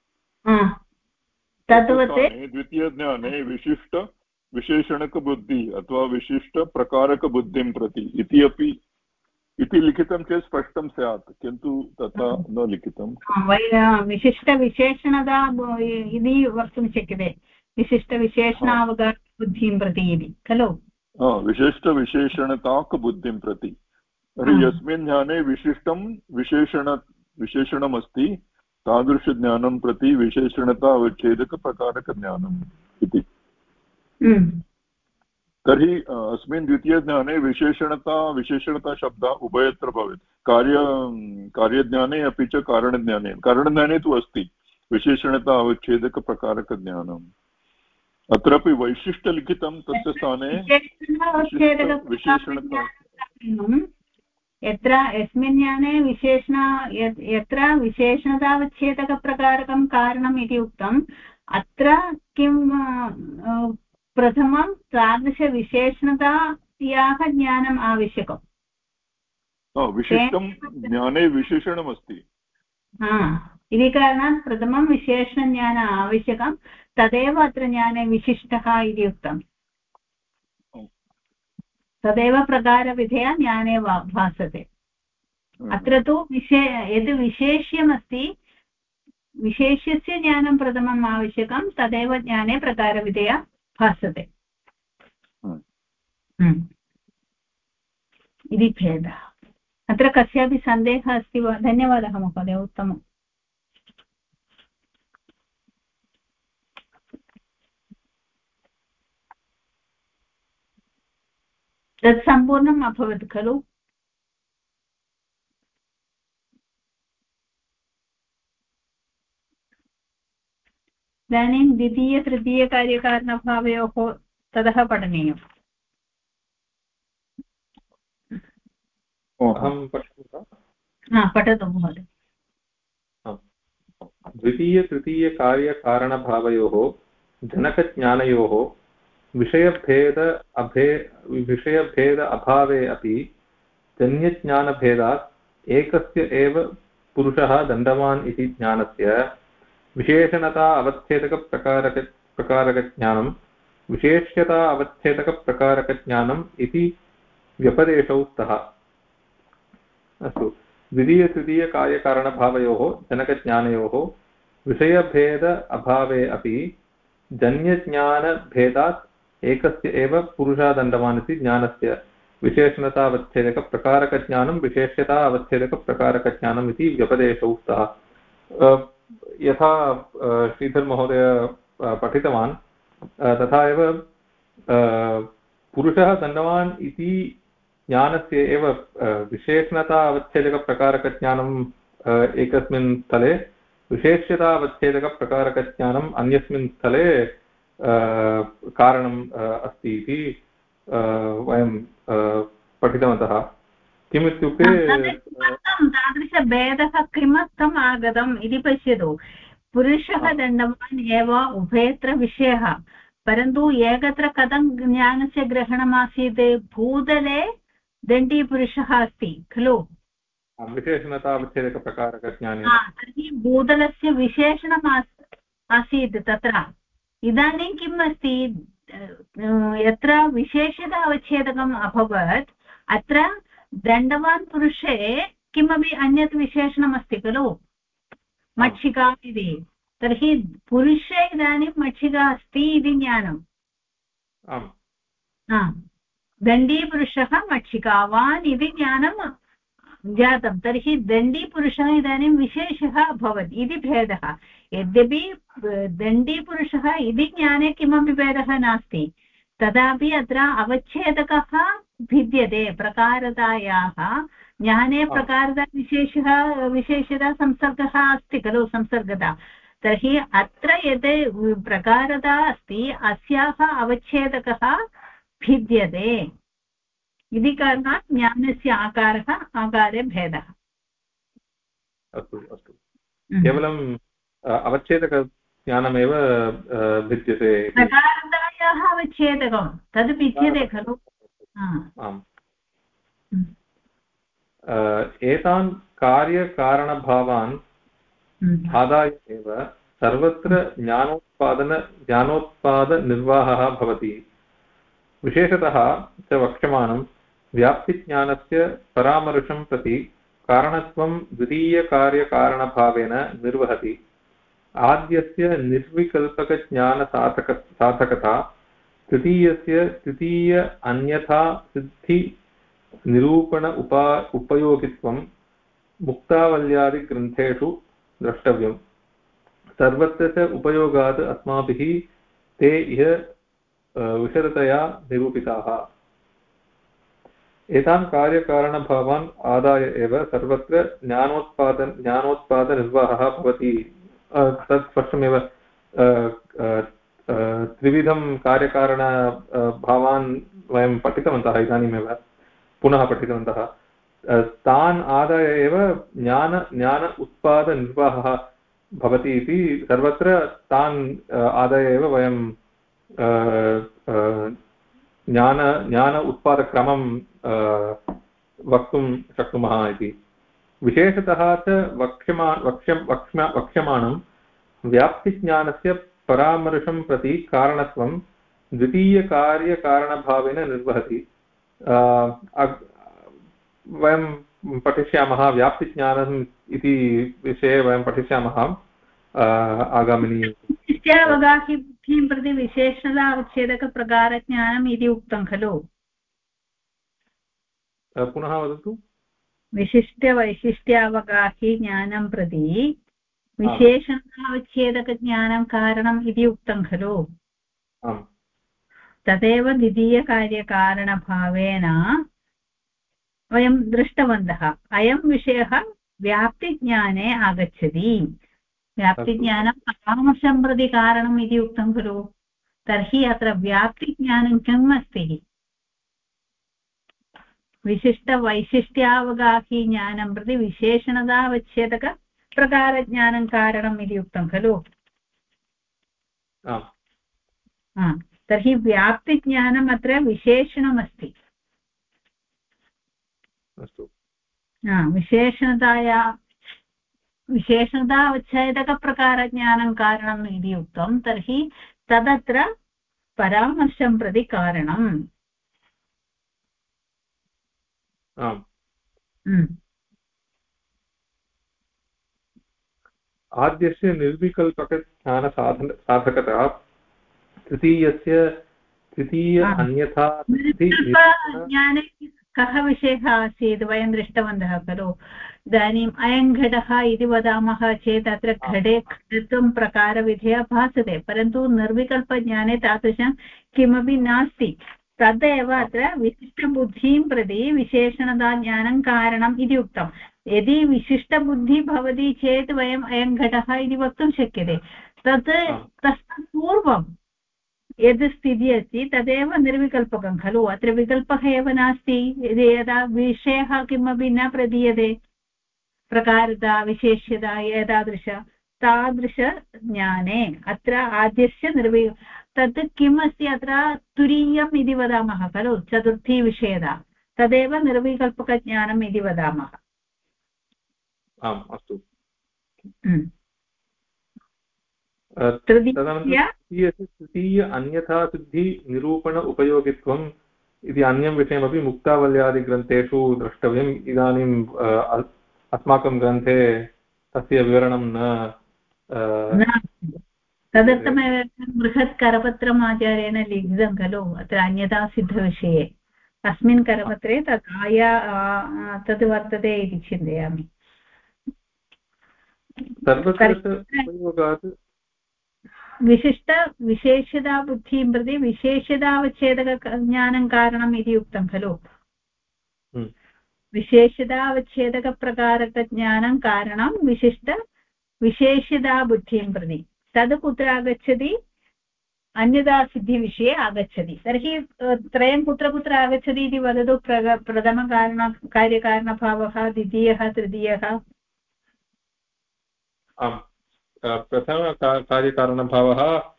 द्वितीयज्ञाने विशिष्टविशेषणकबुद्धि अथवा विशिष्टप्रकारकबुद्धिं प्रति इति लिखितं चेत् स्पष्टं स्यात् किन्तु तथा न लिखितं विशिष्टविशेषणता इति वक्तुं शक्यते विशिष्टविशेषणावगाहबुद्धिं प्रति इति खलु विशिष्टविशेषणताकबुद्धिं प्रति तर्हि यस्मिन् ज्ञाने विशिष्टं विशेषणमस्ति तादृशज्ञानं प्रति विशेषणता अवच्छेदकप्रकारकज्ञानम् इति तर्हि अस्मिन् द्वितीयज्ञाने विशेषणता शब्दः उभयत्र भवेत् कार्यज्ञाने अपि च कारणज्ञाने तु अस्ति विशेषणता अवच्छेदकप्रकारकज्ञानम् अत्रापि वैशिष्ट्यलिखितं तस्य स्थाने विशेषणता यस्मिन् ज्ञाने यत्र विशेषणतावच्छेदकप्रकारकं कारणम् इति उक्तम् अत्र किं प्रथमं तादृशविशेषणतायाः ज्ञानम् आवश्यकम्। विशिष्टं ज्ञाने विशेषणमस्ति। इति कारणात् प्रथमं विशेषणज्ञान आवश्यकं, तदेव अत्र ज्ञाने विशिष्टः इति उक्तम्। तदेव प्रकारविधया ज्ञाने भासते। अत्र तु यद् विशेष्यमस्ति, विशेष्यस्य ज्ञानं प्रथमम् आवश्यकं, तदेव ज्ञाने प्रकारविधया भासते इति भेदः। अत्र कस्यापि सन्देहः अस्ति वा? धन्यवादः महोदय, उत्तमम्। तत् सम्पूर्णम् अभवत् खलु? इदानीं द्वितीय-तृतीयकार्यकारणभावयोः ततः पठनीयम्। पठतु महोदय। द्वितीय-तृतीयकार्यकारणभावयोः जनकज्ञानयोः विषयभेद अभावे अपि जन्यज्ञानभेदात् एकस्य एव पुरुषः दण्डवान् इति ज्ञानस्य विशेषणता अवच्छेदकप्रकारकज्ञानं विशेष्यता अवच्छेदकप्रकारकज्ञानम् इति व्यपदेशौ स्तः। अस्तु, द्वितीय-तृतीयकार्यकारणभावयोः जनकज्ञानयोः विषयभेद अभावे अपि जन्यज्ञानभेदात् एकस्य एव पुरुषः दण्डवान् इति ज्ञानस्य विशेषणता अवच्छेदकप्रकारकज्ञानं विशेष्यता अवच्छेदकप्रकारकज्ञानम् इति व्यपदेशौ स्तः। यथा श्रीधरमहोदय पठितवान् तथा एव पुरुषः दण्डवान् इति ज्ञानस्य एव विशेषणता अवच्छेदकप्रकारकज्ञानम् एकस्मिन् स्थले, विशेष्यता अवच्छेदकप्रकारकज्ञानम् अन्यस्मिन् स्थले कारणम् अस्ति इति वयं पठितवन्तः। किमित्युक्ते तादृशभेदः किमर्थम् आगतम् इति पश्यतु। पुरुषः दण्डवान् एव उभयत्र विषयः, परन्तु एकत्र कथं ज्ञानस्य ग्रहणमासीत्? भूतले दण्डीपुरुषः अस्ति खलु, विशेषणतावच्छेदकप्रकारकज्ञाने। तर्हि भूतलस्य विशेषणम् आसीत् तत्र। इदानीं किम् अस्ति? यत्र विशेषता अवच्छेदकम् अभवत्, अत्र दण्डवान् पुरुषे किमपि अन्यत् विशेषणमस्ति खलु, मक्षिका इति। तर्हि पुरुषे इदानीं मक्षिका अस्ति इति ज्ञानम्। दण्डीपुरुषः मक्षिकावान् इति ज्ञानं जातं। तर्हि दण्डीपुरुषः इदानीं विशेषः अभवत् इति भेदः। यद्यपि दण्डीपुरुषः इति ज्ञाने किमपि भेदः नास्ति, तदापि अत्र अवच्छेदकः भिद्यते। प्रकारतायाः ज्ञाने प्रकारता विशेषता संसर्गः अस्ति खलु, संसर्गता। तर्हि अत्र यद् प्रकारता अस्ति, अस्याः अवच्छेदकः भिद्यते इति कारणात् ज्ञानस्य आकारे भेदः। अस्तु अस्तु, केवलम् अवच्छेदकज्ञानमेव भिद्यते। प्रकारतायाः अवच्छेदकं तद् भिद्यते खलु। आम्, एतान् कार्यकारणभावान् आदाय एव सर्वत्र ज्ञानोत्पादनिर्वाहः भवति। विशेषतः च वक्ष्यमाणं व्याप्तिज्ञानस्य परामर्शं प्रति कारणत्वं द्वितीयकार्यकारणभावेन निर्वहति। आद्यस्य निर्विकल्पकज्ञानसाधकता तृतीयस्य तृतीय अन्यथा सिद्धिनिरूपण उपयोगित्वं मुक्तावल्यादिग्रन्थेषु द्रष्टव्यम्। सर्वत्र च उपयोगात् अस्माभिः ते इह विशदतया निरूपिताः। एतान् कार्यकारणभावान् आदाय एव सर्वत्र ज्ञानोत्पादनिर्वाहः भवति। तत् स्पष्टमेव। त्रिविधं कार्यकारणभावान् वयं पठितवन्तः, इदानीमेव पुनः पठितवन्तः। तान् आदाय एव ज्ञान उत्पादनिर्वाहः भवति इति सर्वत्र तान् आदाय एव वयं ज्ञान उत्पादक्रमं वक्तुं शक्नुमः इति। विशेषतः च वक्ष्यमाणं व्याप्तिज्ञानस्य परामर्शं प्रति कारणत्वं द्वितीयकार्यकारणभावेन निर्वहति। वयं पठिष्यामः व्याप्तिज्ञानम् इति विषये वयं पठिष्यामः आगामिनी। विशिष्ट्यावगाहिं प्रति विशेषणावच्छेदकप्रकारज्ञानम् इति उक्तं खलु। पुनः वदतु। विशिष्टवैशिष्ट्यावगाहि ज्ञानं प्रति विशेषणावच्छेदकज्ञानं कारणम् इति उक्तं खलु। तदेव द्वितीयकार्यकारणभावेन वयं दृष्टवन्तः। अयं विषयः व्याप्तिज्ञाने आगच्छति। व्याप्तिज्ञानं परामर्शं प्रति कारणम् इति उक्तं खलु। तर्हि अत्र व्याप्तिज्ञानं किम् अस्ति? विशिष्टवैशिष्ट्यावगाहि ज्ञानं प्रति विशेषणतावच्छेदकप्रकारज्ञानं कारणम् इति उक्तं खलु। तर्हि व्याप्तिज्ञानम् अत्र विशेषणमस्ति। विशेषणतावच्छेदकप्रकारज्ञानं कारणम् इति उक्तं। तर्हि तदत्र परामर्शं प्रति कारणम्। आद्यस्य निर्विकल्पकज्ञानसाधकता तृतीय अन्यथा ज्ञाने कः विषयः आसीत् वयं दृष्टवन्तः खलु। इदानीम् अयं घटः इति वदामः चेत् अत्र घटे घटत्वं प्रकारविधेयः भासते, परन्तु निर्विकल्पज्ञाने तादृशं किमपि नास्ति। तदेव अत्र विशिष्टबुद्धिं प्रति विशेषणताज्ञानं कारणम् इति उक्तं। यदि विशिष्टबुद्धिः भवति चेत् वयम् अयं घटः इति वक्तुं शक्यते। तस्मात् पूर्वं यद् स्थितिः अस्ति तदेव निर्विकल्पकं खलु। अत्र विकल्पः एव नास्ति। यदा विषयः किमपि न प्रदीयते, प्रकारता विशेष्यता तादृशज्ञाने अत्र आद्यस्य तत् किम् अस्ति? अत्र तुरीयम् इति वदामः खलु, चतुर्थी विषयता। तदेव निर्विकल्पकज्ञानम् इति वदामः। अस्तु। तृतीय अन्यथा सिद्धि निरूपण उपयोगित्वम् इति अन्यं विषयमपि मुक्तावल्यादिग्रन्थेषु द्रष्टव्यम्। इदानीम् अस्माकं ग्रन्थे तस्य विवरणं न तदर्थमेव बृहत् करपत्रम् आचार्येण लिखितं खलु अत्र अन्यथा सिद्धविषये। अस्मिन् करपत्रे तद् वर्तते इति चिन्तयामि। विशिष्टविशेषताबुद्धिं प्रति विशेषतावच्छेदकज्ञानं कारणम् इति उक्तं खलु। विशेषतावच्छेदकप्रकारकज्ञानं कारणं विशेषताबुद्धिं प्रति। तद् कुत्र आगच्छति? अन्यथा सिद्धिविषये आगच्छति। तर्हि त्रयं कुत्र कुत्र आगच्छति इति वदतु। प्रथमकार्यकारणभावः, द्वितीयः, तृतीयः। प्रथमकार्यकारणभावः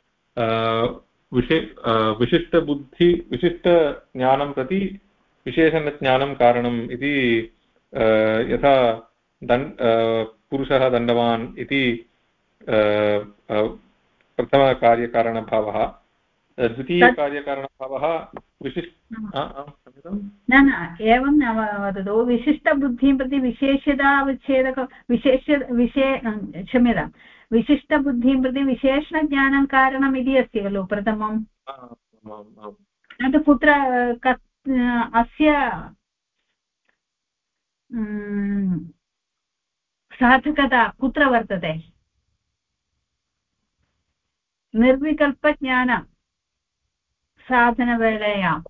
विशिष्टज्ञानं प्रति विशेषणज्ञानं कारणम् इति। यथा पुरुषः दण्डवान् इति प्रथमकार्यकारणभावः। द्वितीयकार्यकारणभावः न एवं न वदतु। विशिष्टबुद्धिं प्रति क्षम्यतां, विशिष्टबुद्धिं प्रति विशेषणज्ञानं कारणम् इति अस्ति खलु प्रथमं। तद् कुत्र अस्य साधकता कुत्र वर्तते? निर्विकल्पज्ञान साधनवेलायाम्।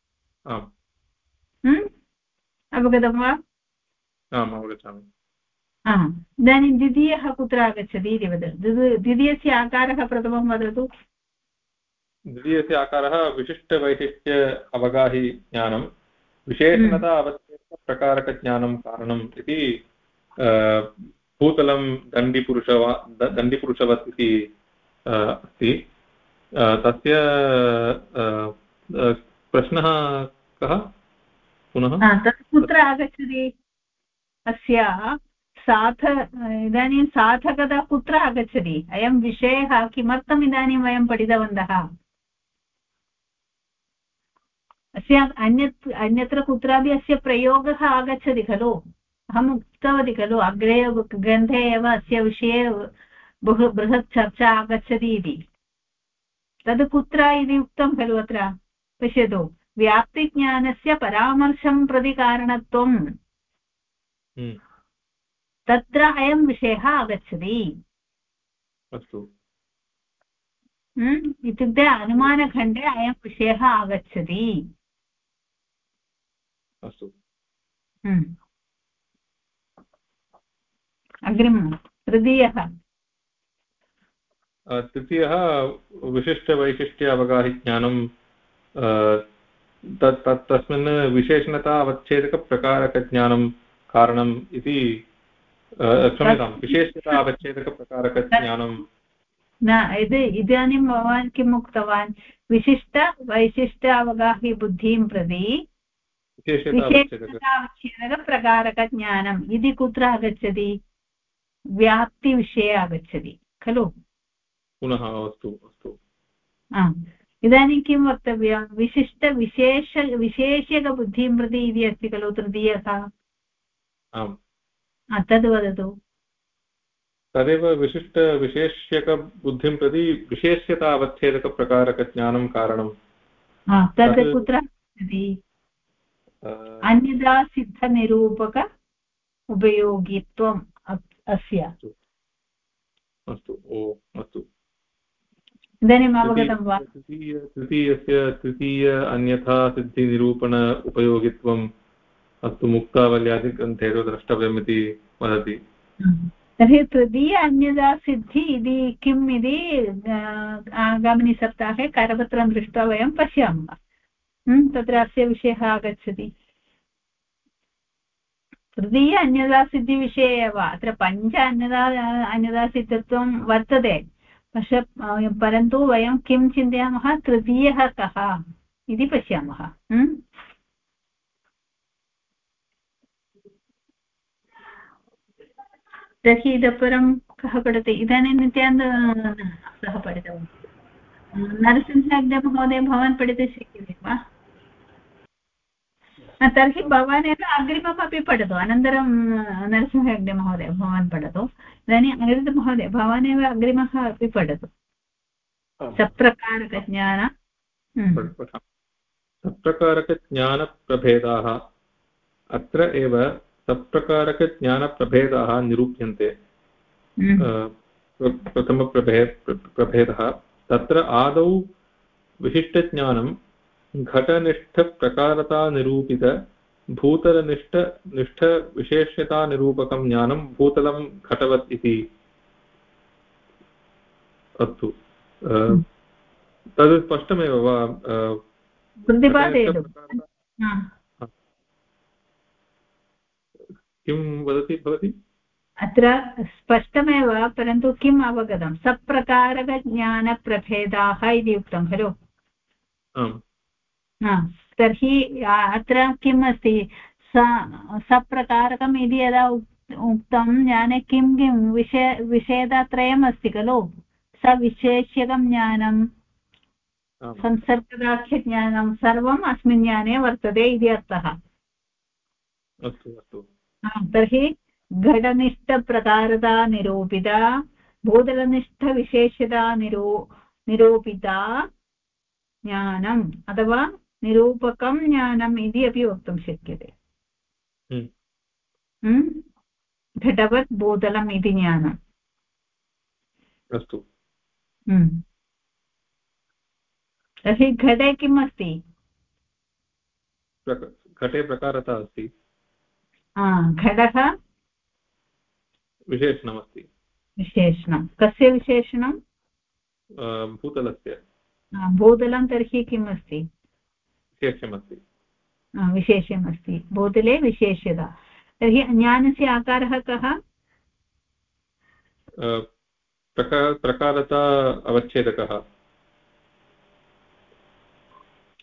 अवगतं वा? आम्, अवगच्छामि। इदानीं द्वितीयः कुत्र आगच्छति इति वदतु। द्वितीयस्य आकारः प्रथमं वदतु। द्वितीयस्य आकारः विशिष्टवैशिष्ट्य अवगाहि ज्ञानं विशेषणता अवच्छेदकप्रकारकज्ञानं कारणम् इति। भूतलं दण्डिपुरुषवत् इति अस्ति। तस्य प्रश्नः कः पुनः? तत् कुत्र आगच्छति? अस्य इदानीं साधकता कुत्र आगच्छति? अयं विषयः किमर्थम् इदानीं वयं पठितवन्तः? अस्य अन्यत्र कुत्रापि अस्य प्रयोगः आगच्छति खलु? अहम् उक्तवती खलु अग्रे ग्रन्थे एव अस्य विषये बहु बृहत् चर्चा आगच्छति इति। तद् कुत्र इति उक्तं खलु अत्र? पश्यतु, व्याप्तिज्ञानस्य परामर्शं प्रति कारणत्वं, तत्र अयं विषयः आगच्छति। अस्तु। इत्युक्ते अनुमानखण्डे अयं विषयः आगच्छति। अस्तु। अग्रिमं तृतीयः विशिष्टवैशिष्ट्य अवगाहिज्ञानं तस्मिन् विशेषणता अवच्छेदकप्रकारकज्ञानं कारणम् इति क्षम्यतां विशेषता अवच्छेदकप्रकारकज्ञानं न। इदानीं भवान् किम् उक्तवान्? विशिष्टवैशिष्ट अवगाहिबुद्धिं प्रति विशेषतावच्छेदकप्रकारकज्ञानम् इति कुत्र आगच्छति? व्याप्तिविषये आगच्छति खलु? पुनः अस्तु अस्तु। इदानीं किं वक्तव्यं? विशेष्यकबुद्धिं प्रति इति अस्ति खलु तृतीयः? तद् वदतु। तदेव विशिष्टविशेष्यकबुद्धिं प्रति विशेष्यता अवच्छेदकप्रकारकज्ञानं कारणं। तद् कुत्र आगच्छति? अन्यथा सिद्धनिरूपक उपयोगित्वम् अस्य। अस्तु अस्तु। इदानीम् अवगतं वा? तृतीय अन्यथा सिद्धिनिरूपण उपयोगित्वम् अस्तु मुक्तावल्यादिग्रन्थेषु द्रष्टव्यम् इति वदति। तर्हि तृतीय अन्यथा सिद्धि इति किम् इति आगामिनि सप्ताहे करपत्रं दृष्ट्वा वयं पश्यामः। तत्र अस्य विषयः आगच्छति। तृतीय अन्यथा सिद्धिविषये एव अत्र पञ्च अन्यथा सिद्धत्वं वर्तते। परन्तु वयं किं चिन्तयामः? तृतीयः कः इति पश्यामः। तर्हि इतः परं कः पठति? इदानीं नित्यानन्द सः पठितवान्। नरसिंहहेग्डे भवान् पठितुं शक्यते वा? तर्हि भवान् एव अग्रिममपि पठतु, अनन्तरं नरसिंहहेग्डे महोदय भवान् पठतु। इदानीम् अनिरुद्ध महोदय भवान् एव अग्रिमः अपि पठतु। सप्रकारकज्ञानप्रभेदाः अत्र एव सप्रकारकज्ञानप्रभेदाः निरूप्यन्ते। प्रथमप्रभेदः तत्र आदौ विशिष्टज्ञानं घटनिष्ठप्रकारतानिरूपित भूतलनिष्ठविशेष्यतानिरूपकं ज्ञानं भूतलं घटवत् इति। अस्तु तद् स्पष्टमेव वा? किं वदति भवती? अत्र स्पष्टमेव, परन्तु किम् अवगतं? सप्रकारकज्ञानप्रभेदाः इति उक्तं खलु? तर्हि अत्र किम् अस्ति? सप्रकारकम् इति यदा उक्तं ज्ञाने किं किं विषयतात्रयम् अस्ति खलु? सविशेष्यकं ज्ञानं, संसर्गदाख्यज्ञानं सर्वम् अस्मिन् ज्ञाने वर्तते इति अर्थः। अस्तु अस्तु। तर्हि घटनिष्ठप्रकारता निरूपिता, भूतलनिष्ठविशेष्यता निरूपिता ज्ञानम् अथवा निरूपकं ज्ञानम् इति अपि वक्तुं शक्यते। घटवत् भूतलम् इति ज्ञानम्। अस्तु। तर्हि घटे किम् अस्ति? घटे प्रकारता अस्ति। घटः विशेषणमस्ति। विशेषणं कस्य विशेषणं? भूतलस्य। भूतलं तर्हि किम् अस्ति? विशेष्यमस्ति। विशेष्यमस्ति, भूतले विशेष्यता। तर्हि ज्ञानस्य आकारः कः? प्रकारता अवच्छेदकः।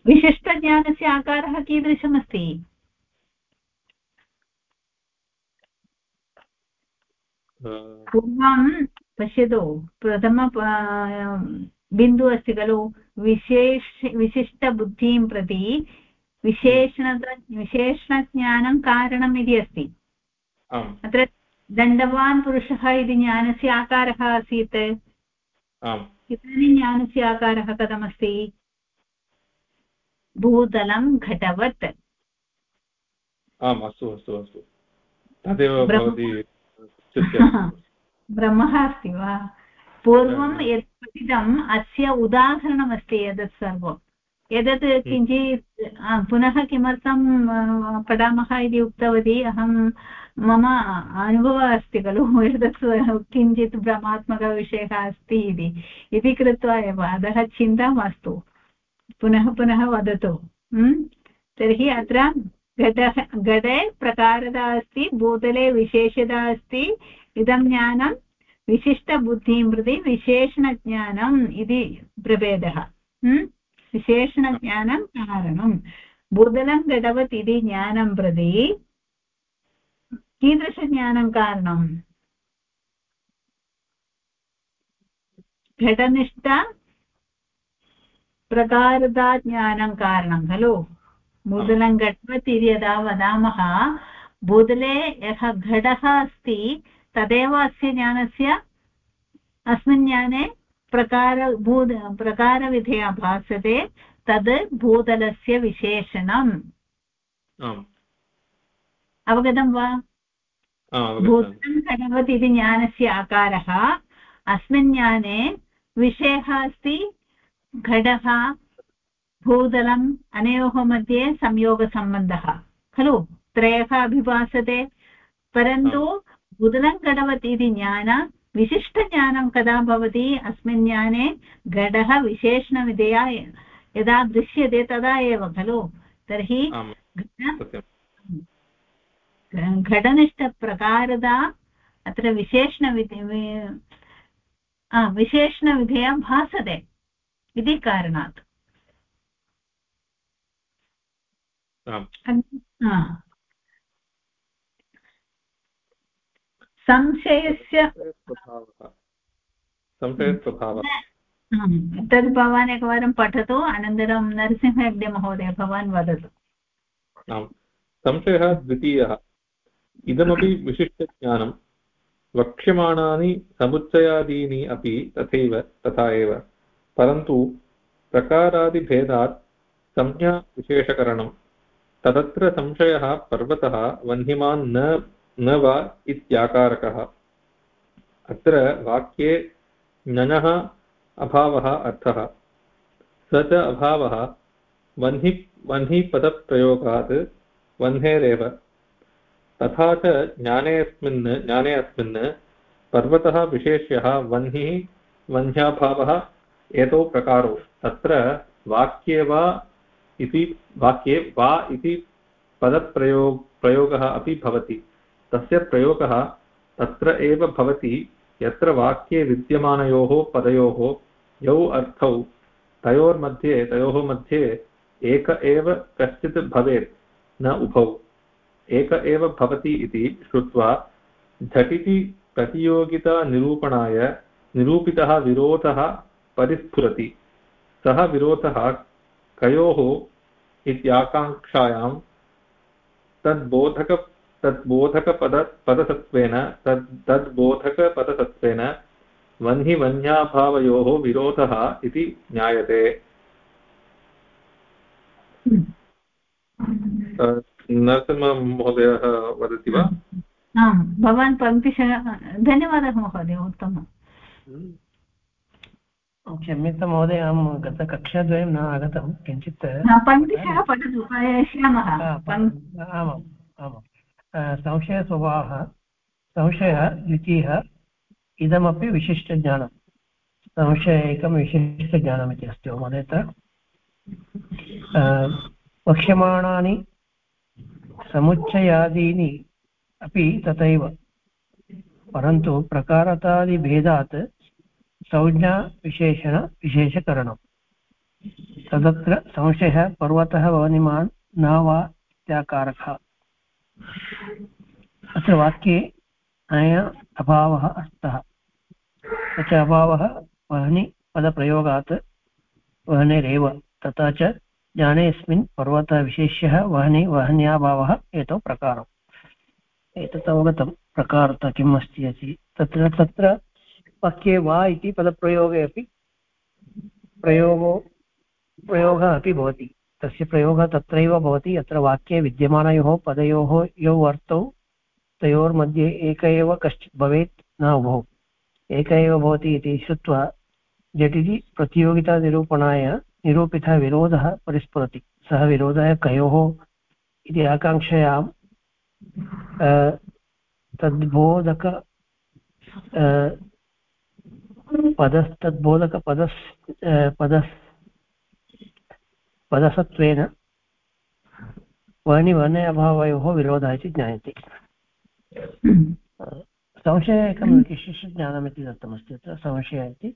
विशिष्टज्ञानस्य आकारः कीदृशमस्ति? पूर्वं पश्यतु, प्रथम बिन्दुः अस्ति खलु, विशिष्टबुद्धिं प्रति विशेषणज्ञानं कारणम् इति अस्ति। अत्र दण्डवान् पुरुषः इति ज्ञानस्य आकारः आसीत्। इदानीं ज्ञानस्य आकारः कथमस्ति? भूतलं घटवत्। आम्, अस्तु अस्तु अस्तु, तदेव भवति। ब्रह्मः अस्ति वा? पूर्वं यत् पठितम् अस्य उदाहरणमस्ति एतत् सर्वम्। एतत् किञ्चित् पुनः किमर्थं पठामः इति उक्तवती, अहं मम अनुभवः अस्ति खलु, एतत् किञ्चित् भ्रमात्मकविषयः अस्ति इति कृत्वा एव, अतः चिन्ता मास्तु, पुनः पुनः वदतु। तर्हि अत्र घटे प्रकारता अस्ति, भूतले विशेषता अस्ति। इदं ज्ञानं विशिष्टबुद्धिं प्रति विशेषणज्ञानम् इति प्रभेदः। विशेषणज्ञानं कारणं। भूतलं घटवत् इति ज्ञानं प्रति कीदृशज्ञानं कारणम्? घटनिष्ठ प्रकारता ज्ञानं कारणं खलु। भूतलं घटवत् इति यदा वदामः, भूतले यः घटः अस्ति तदेव अस्य ज्ञानस्य, अस्मिन् ज्ञाने प्रकारविधेया भासते, तद् भूतलस्य विशेषणम्। अवगतं वा? भूतं घटवत् इति ज्ञानस्य आकारः, अस्मिन् ज्ञाने विषयः अस्ति घटः भूतलम्, अनयोः मध्ये संयोगसम्बन्धः खलु, त्रयः अभिभासते। परन्तु भूतलं घटवत् इति ज्ञान विशिष्टज्ञानं कदा भवति? अस्मिन् ज्ञाने घटः विशेषणविधेया यदा दृश्यते तदा एव खलु। तर्हि घटनिष्ठप्रकारता अत्र विशेषणविधेया भासते इति कारणात्। संशयस्य तद् भवान् एकवारं पठतु, अनन्तरं नरसिंह हेग्डे महोदय भवान् वदतु। संशयः द्वितीयः। इदमपि विशिष्टज्ञानं, वक्ष्यमाणानि समुच्चयादीनि अपि तथा एव, परन्तु प्रकारादिभेदात् संज्ञा विशेषकरणं। तदत्र संशयः पर्वतः वह्निमान् न वा इत्याकारकः। अत्र वाक्ये ज्ञनः अभावः अर्थः, स च अभावः वह्निपदप्रयोगात् वह्नेरेव। तथा च ज्ञाने अस्मिन् पर्वतः विशेष्यः वह्निः वह्न्याभावः एतौ प्रकारौ। तत्र वाक्ये वा इति पदप्रयोगः अपि भवति। तस्य प्रयोगः तत्र एव भवति यत्र वाक्ये विद्यमानयोः पदयोः यौ अर्थौ तयोः मध्ये एक एव कश्चित् भवेत्, न उभौ। एक एव भवति इति श्रुत्वा झटिति प्रतियोगितानिरूपणाय निरूपितः विरोधः परिस्फुरति। सः विरोधः कयोः इत्याकाङ्क्षायां तद्बोधकपदसत्त्वेन वह्निवह्न्याभावयोः विरोधः इति ज्ञायते। नरसिंहमहोदयः वदति वा? आम्, भवान् पङ्क्तिशः। धन्यवादः महोदय, उत्तमम्। क्षम्यतां महोदय, अहं गतकक्षाद्वयं न आगतं, किञ्चित् पङ्क्तिशः पठतु, श्यामः। आमाम् आमां। संशयस्वभावः, संशयः द्वितीयः। इदमपि विशिष्टज्ञानं, संशय एकं विशिष्टज्ञानम् इति अस्ति वा महोदय? वक्ष्यमाणानि समुच्चयादीनि अपि तथैव, परन्तु प्रकारतादिभेदात् संज्ञा विशेषकरणम्। तदत्र संशयः पर्वतः वह्निमान् न वा इत्याकारकः। अत्र वाक्ये अनया अभावः अर्थः स च अभावः वह्निपदप्रयोगात् वह्नेरेव तथा च ज्ञानेऽस्मिन् पर्वतविशेष्यः वह्न्याभावः एतौ प्रकारम्। एतत् अवगतं प्रकारतः किम् अस्ति इति। तत्र वाक्ये वा इति पदप्रयोगे अपि प्रयोगः अपि भवति। तस्य प्रयोगः तत्रैव भवति यत्र वाक्ये विद्यमानयोः पदयोः यौ अर्थौ तयोर्मध्ये एक एव कश्चित् भवेत् न उभौ। एक एव भवति इति श्रुत्वा झटिति प्रतियोगितानिरूपणाय निरूपितः विरोधः परिस्फुरति। सः विरोधः कयोः इति आकाङ्क्षयां तद्बोधक पदसत्त्वेन वर्णिवर्णे अभावयोः विरोधः इति ज्ञायते। संशयः एकं विशिष्टज्ञानमिति दत्तमस्ति अत्र संशयः इति।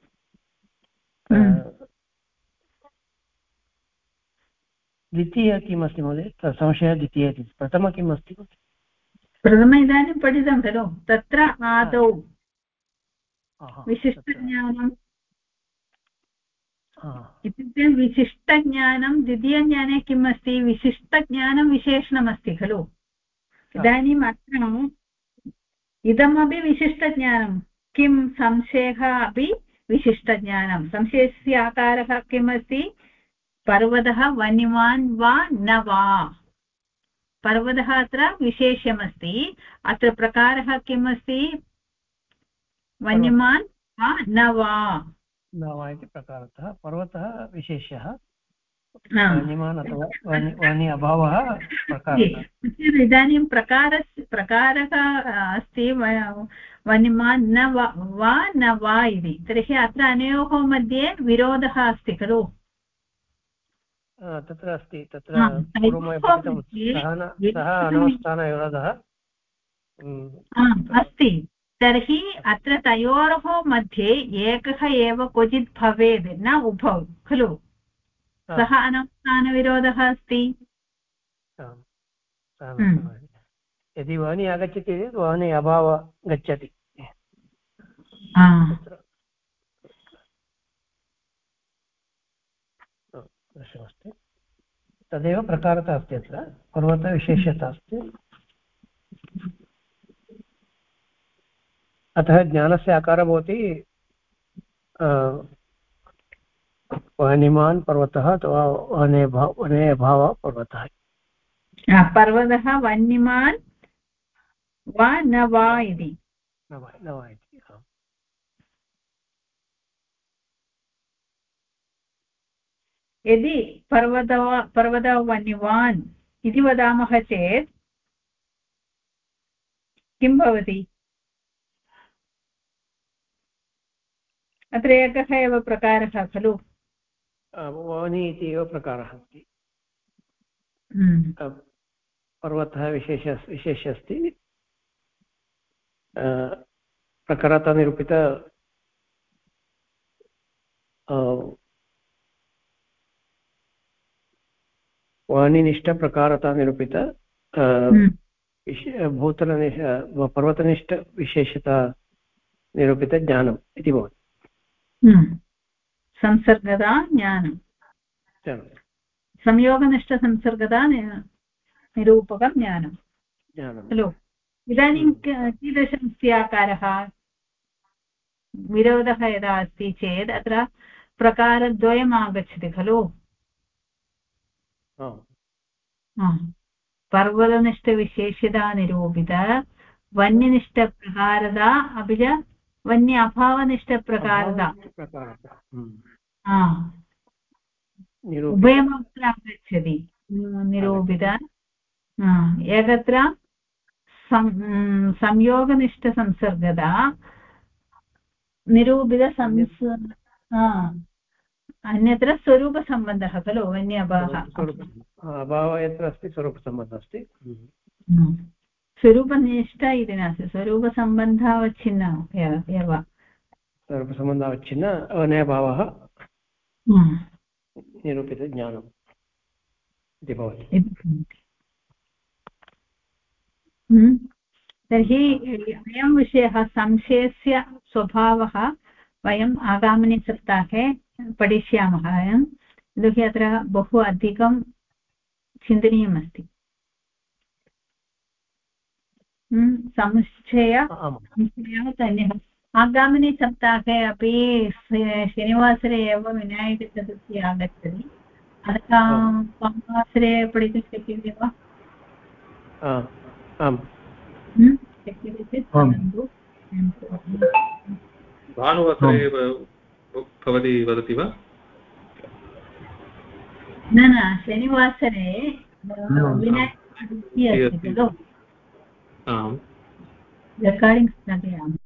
द्वितीय किम् अस्ति महोदय? संशयः द्वितीय इति। प्रथम किम् अस्ति? प्रथम इदानीं पठितं खलु, तत्र आदौ विशिष्टज्ञानम् इत्युक्ते विशिष्टज्ञानं द्वितीयज्ञाने किम् अस्ति? विशिष्टज्ञानं विशेषणमस्ति खलु। इदानीम् अत्र इदमपि विशिष्टज्ञानं। किं? संशयः अपि विशिष्टज्ञानं। संशयस्य आकारः किम् अस्ति? पर्वतः वन्यमान् वा न वा। पर्वतः अत्र विशेष्यमस्ति, अत्र प्रकारः किम् अस्ति? वन्यमान् वा न वा। न वा इति प्रकारतः पर्वतः विशेष्यः, वन्यमान् अथवा वन्य अभावः प्रकारः। इदानीं प्रकारः अस्ति वन्यमान् न वा न वा इति। तर्हि अत्र अनयोः मध्ये विरोधः अस्ति खलु। तत्र अस्ति, तत्र पूर्वमेव पठितं सः अनवस्थानविरोधः अस्ति। तर्हि अत्र तयोः मध्ये एकः एव क्वचित् भवेत्, न उभौ खलु। सः अनवस्थानविरोधः अस्ति। यदि वाणी आगच्छति चेत् वाणी अभावः गच्छति। दर्शनमस्ति तदेव प्रकारता अस्ति। अत्र पर्वतविशेष्यता अस्ति। अतः ज्ञानस्य आकारः भवति वह्निमान् पर्वतः अथवा वने अभावः पर्वतः। पर्वतः वन्यमान् वा न वा इति। यदि पर्वतः वन्यवान् इति वदामः चेत् किं भवति? अत्र एकः एव प्रकारः खलु। वाणी इति एव प्रकारः अस्ति। पर्वतः विशेष अस्ति। प्रकारता निरूपित वाणिनिष्ठ प्रकारता निरूपित पर्वतनिष्ठ विशेषता निरूपित ज्ञानम् इति भवति। संसर्गता ज्ञानं, संयोगनिष्ठसंसर्गता निरूपकं ज्ञानं खलु। इदानीं कीदृशस्य आकारः? विरोधः यदा अस्ति चेत् अत्र प्रकारद्वयम् आगच्छति खलु। पर्वतनिष्ठविशेष्यता निरूपित वन्यनिष्ठप्रकारता अपि च वन्य अभावनिष्ठप्रकारता उभयमत्र आगच्छति निरूपित। एकत्र संयोगनिष्ठसंसर्गता निरूपित अन्यत्र स्वरूपसम्बन्धः खलु। वन्य अभावः यत्र अस्ति स्वरूपसम्बन्धः अस्ति। स्वरूपनिष्ठ इति नास्ति, स्वरूपसम्बन्धावच्छिन्न एव। स्वरूपसम्बन्धावच्छिन्न अनयभावः निरूपितज्ञानम् इति भवति। तर्हि अयं विषयः संशयस्य स्वभावः वयम् आगामिनि सप्ताहे पठिष्यामः। यतोहि अत्र बहु अधिकं चिन्तनीयमस्ति। संशयः अन्यः आगामिनि सप्ताहे अपि शनिवासरे एव विनायकचतुर्थी आगच्छति। अतः सोमवासरे पठितुं शक्यते वा? शक्यते चेत् वदन्तु। भानुवासरे भवती वदति वा? न शनिवासरे विनायकचतुर्थी अस्ति खलु। रेकार्डिङ्ग् स्थगयामि।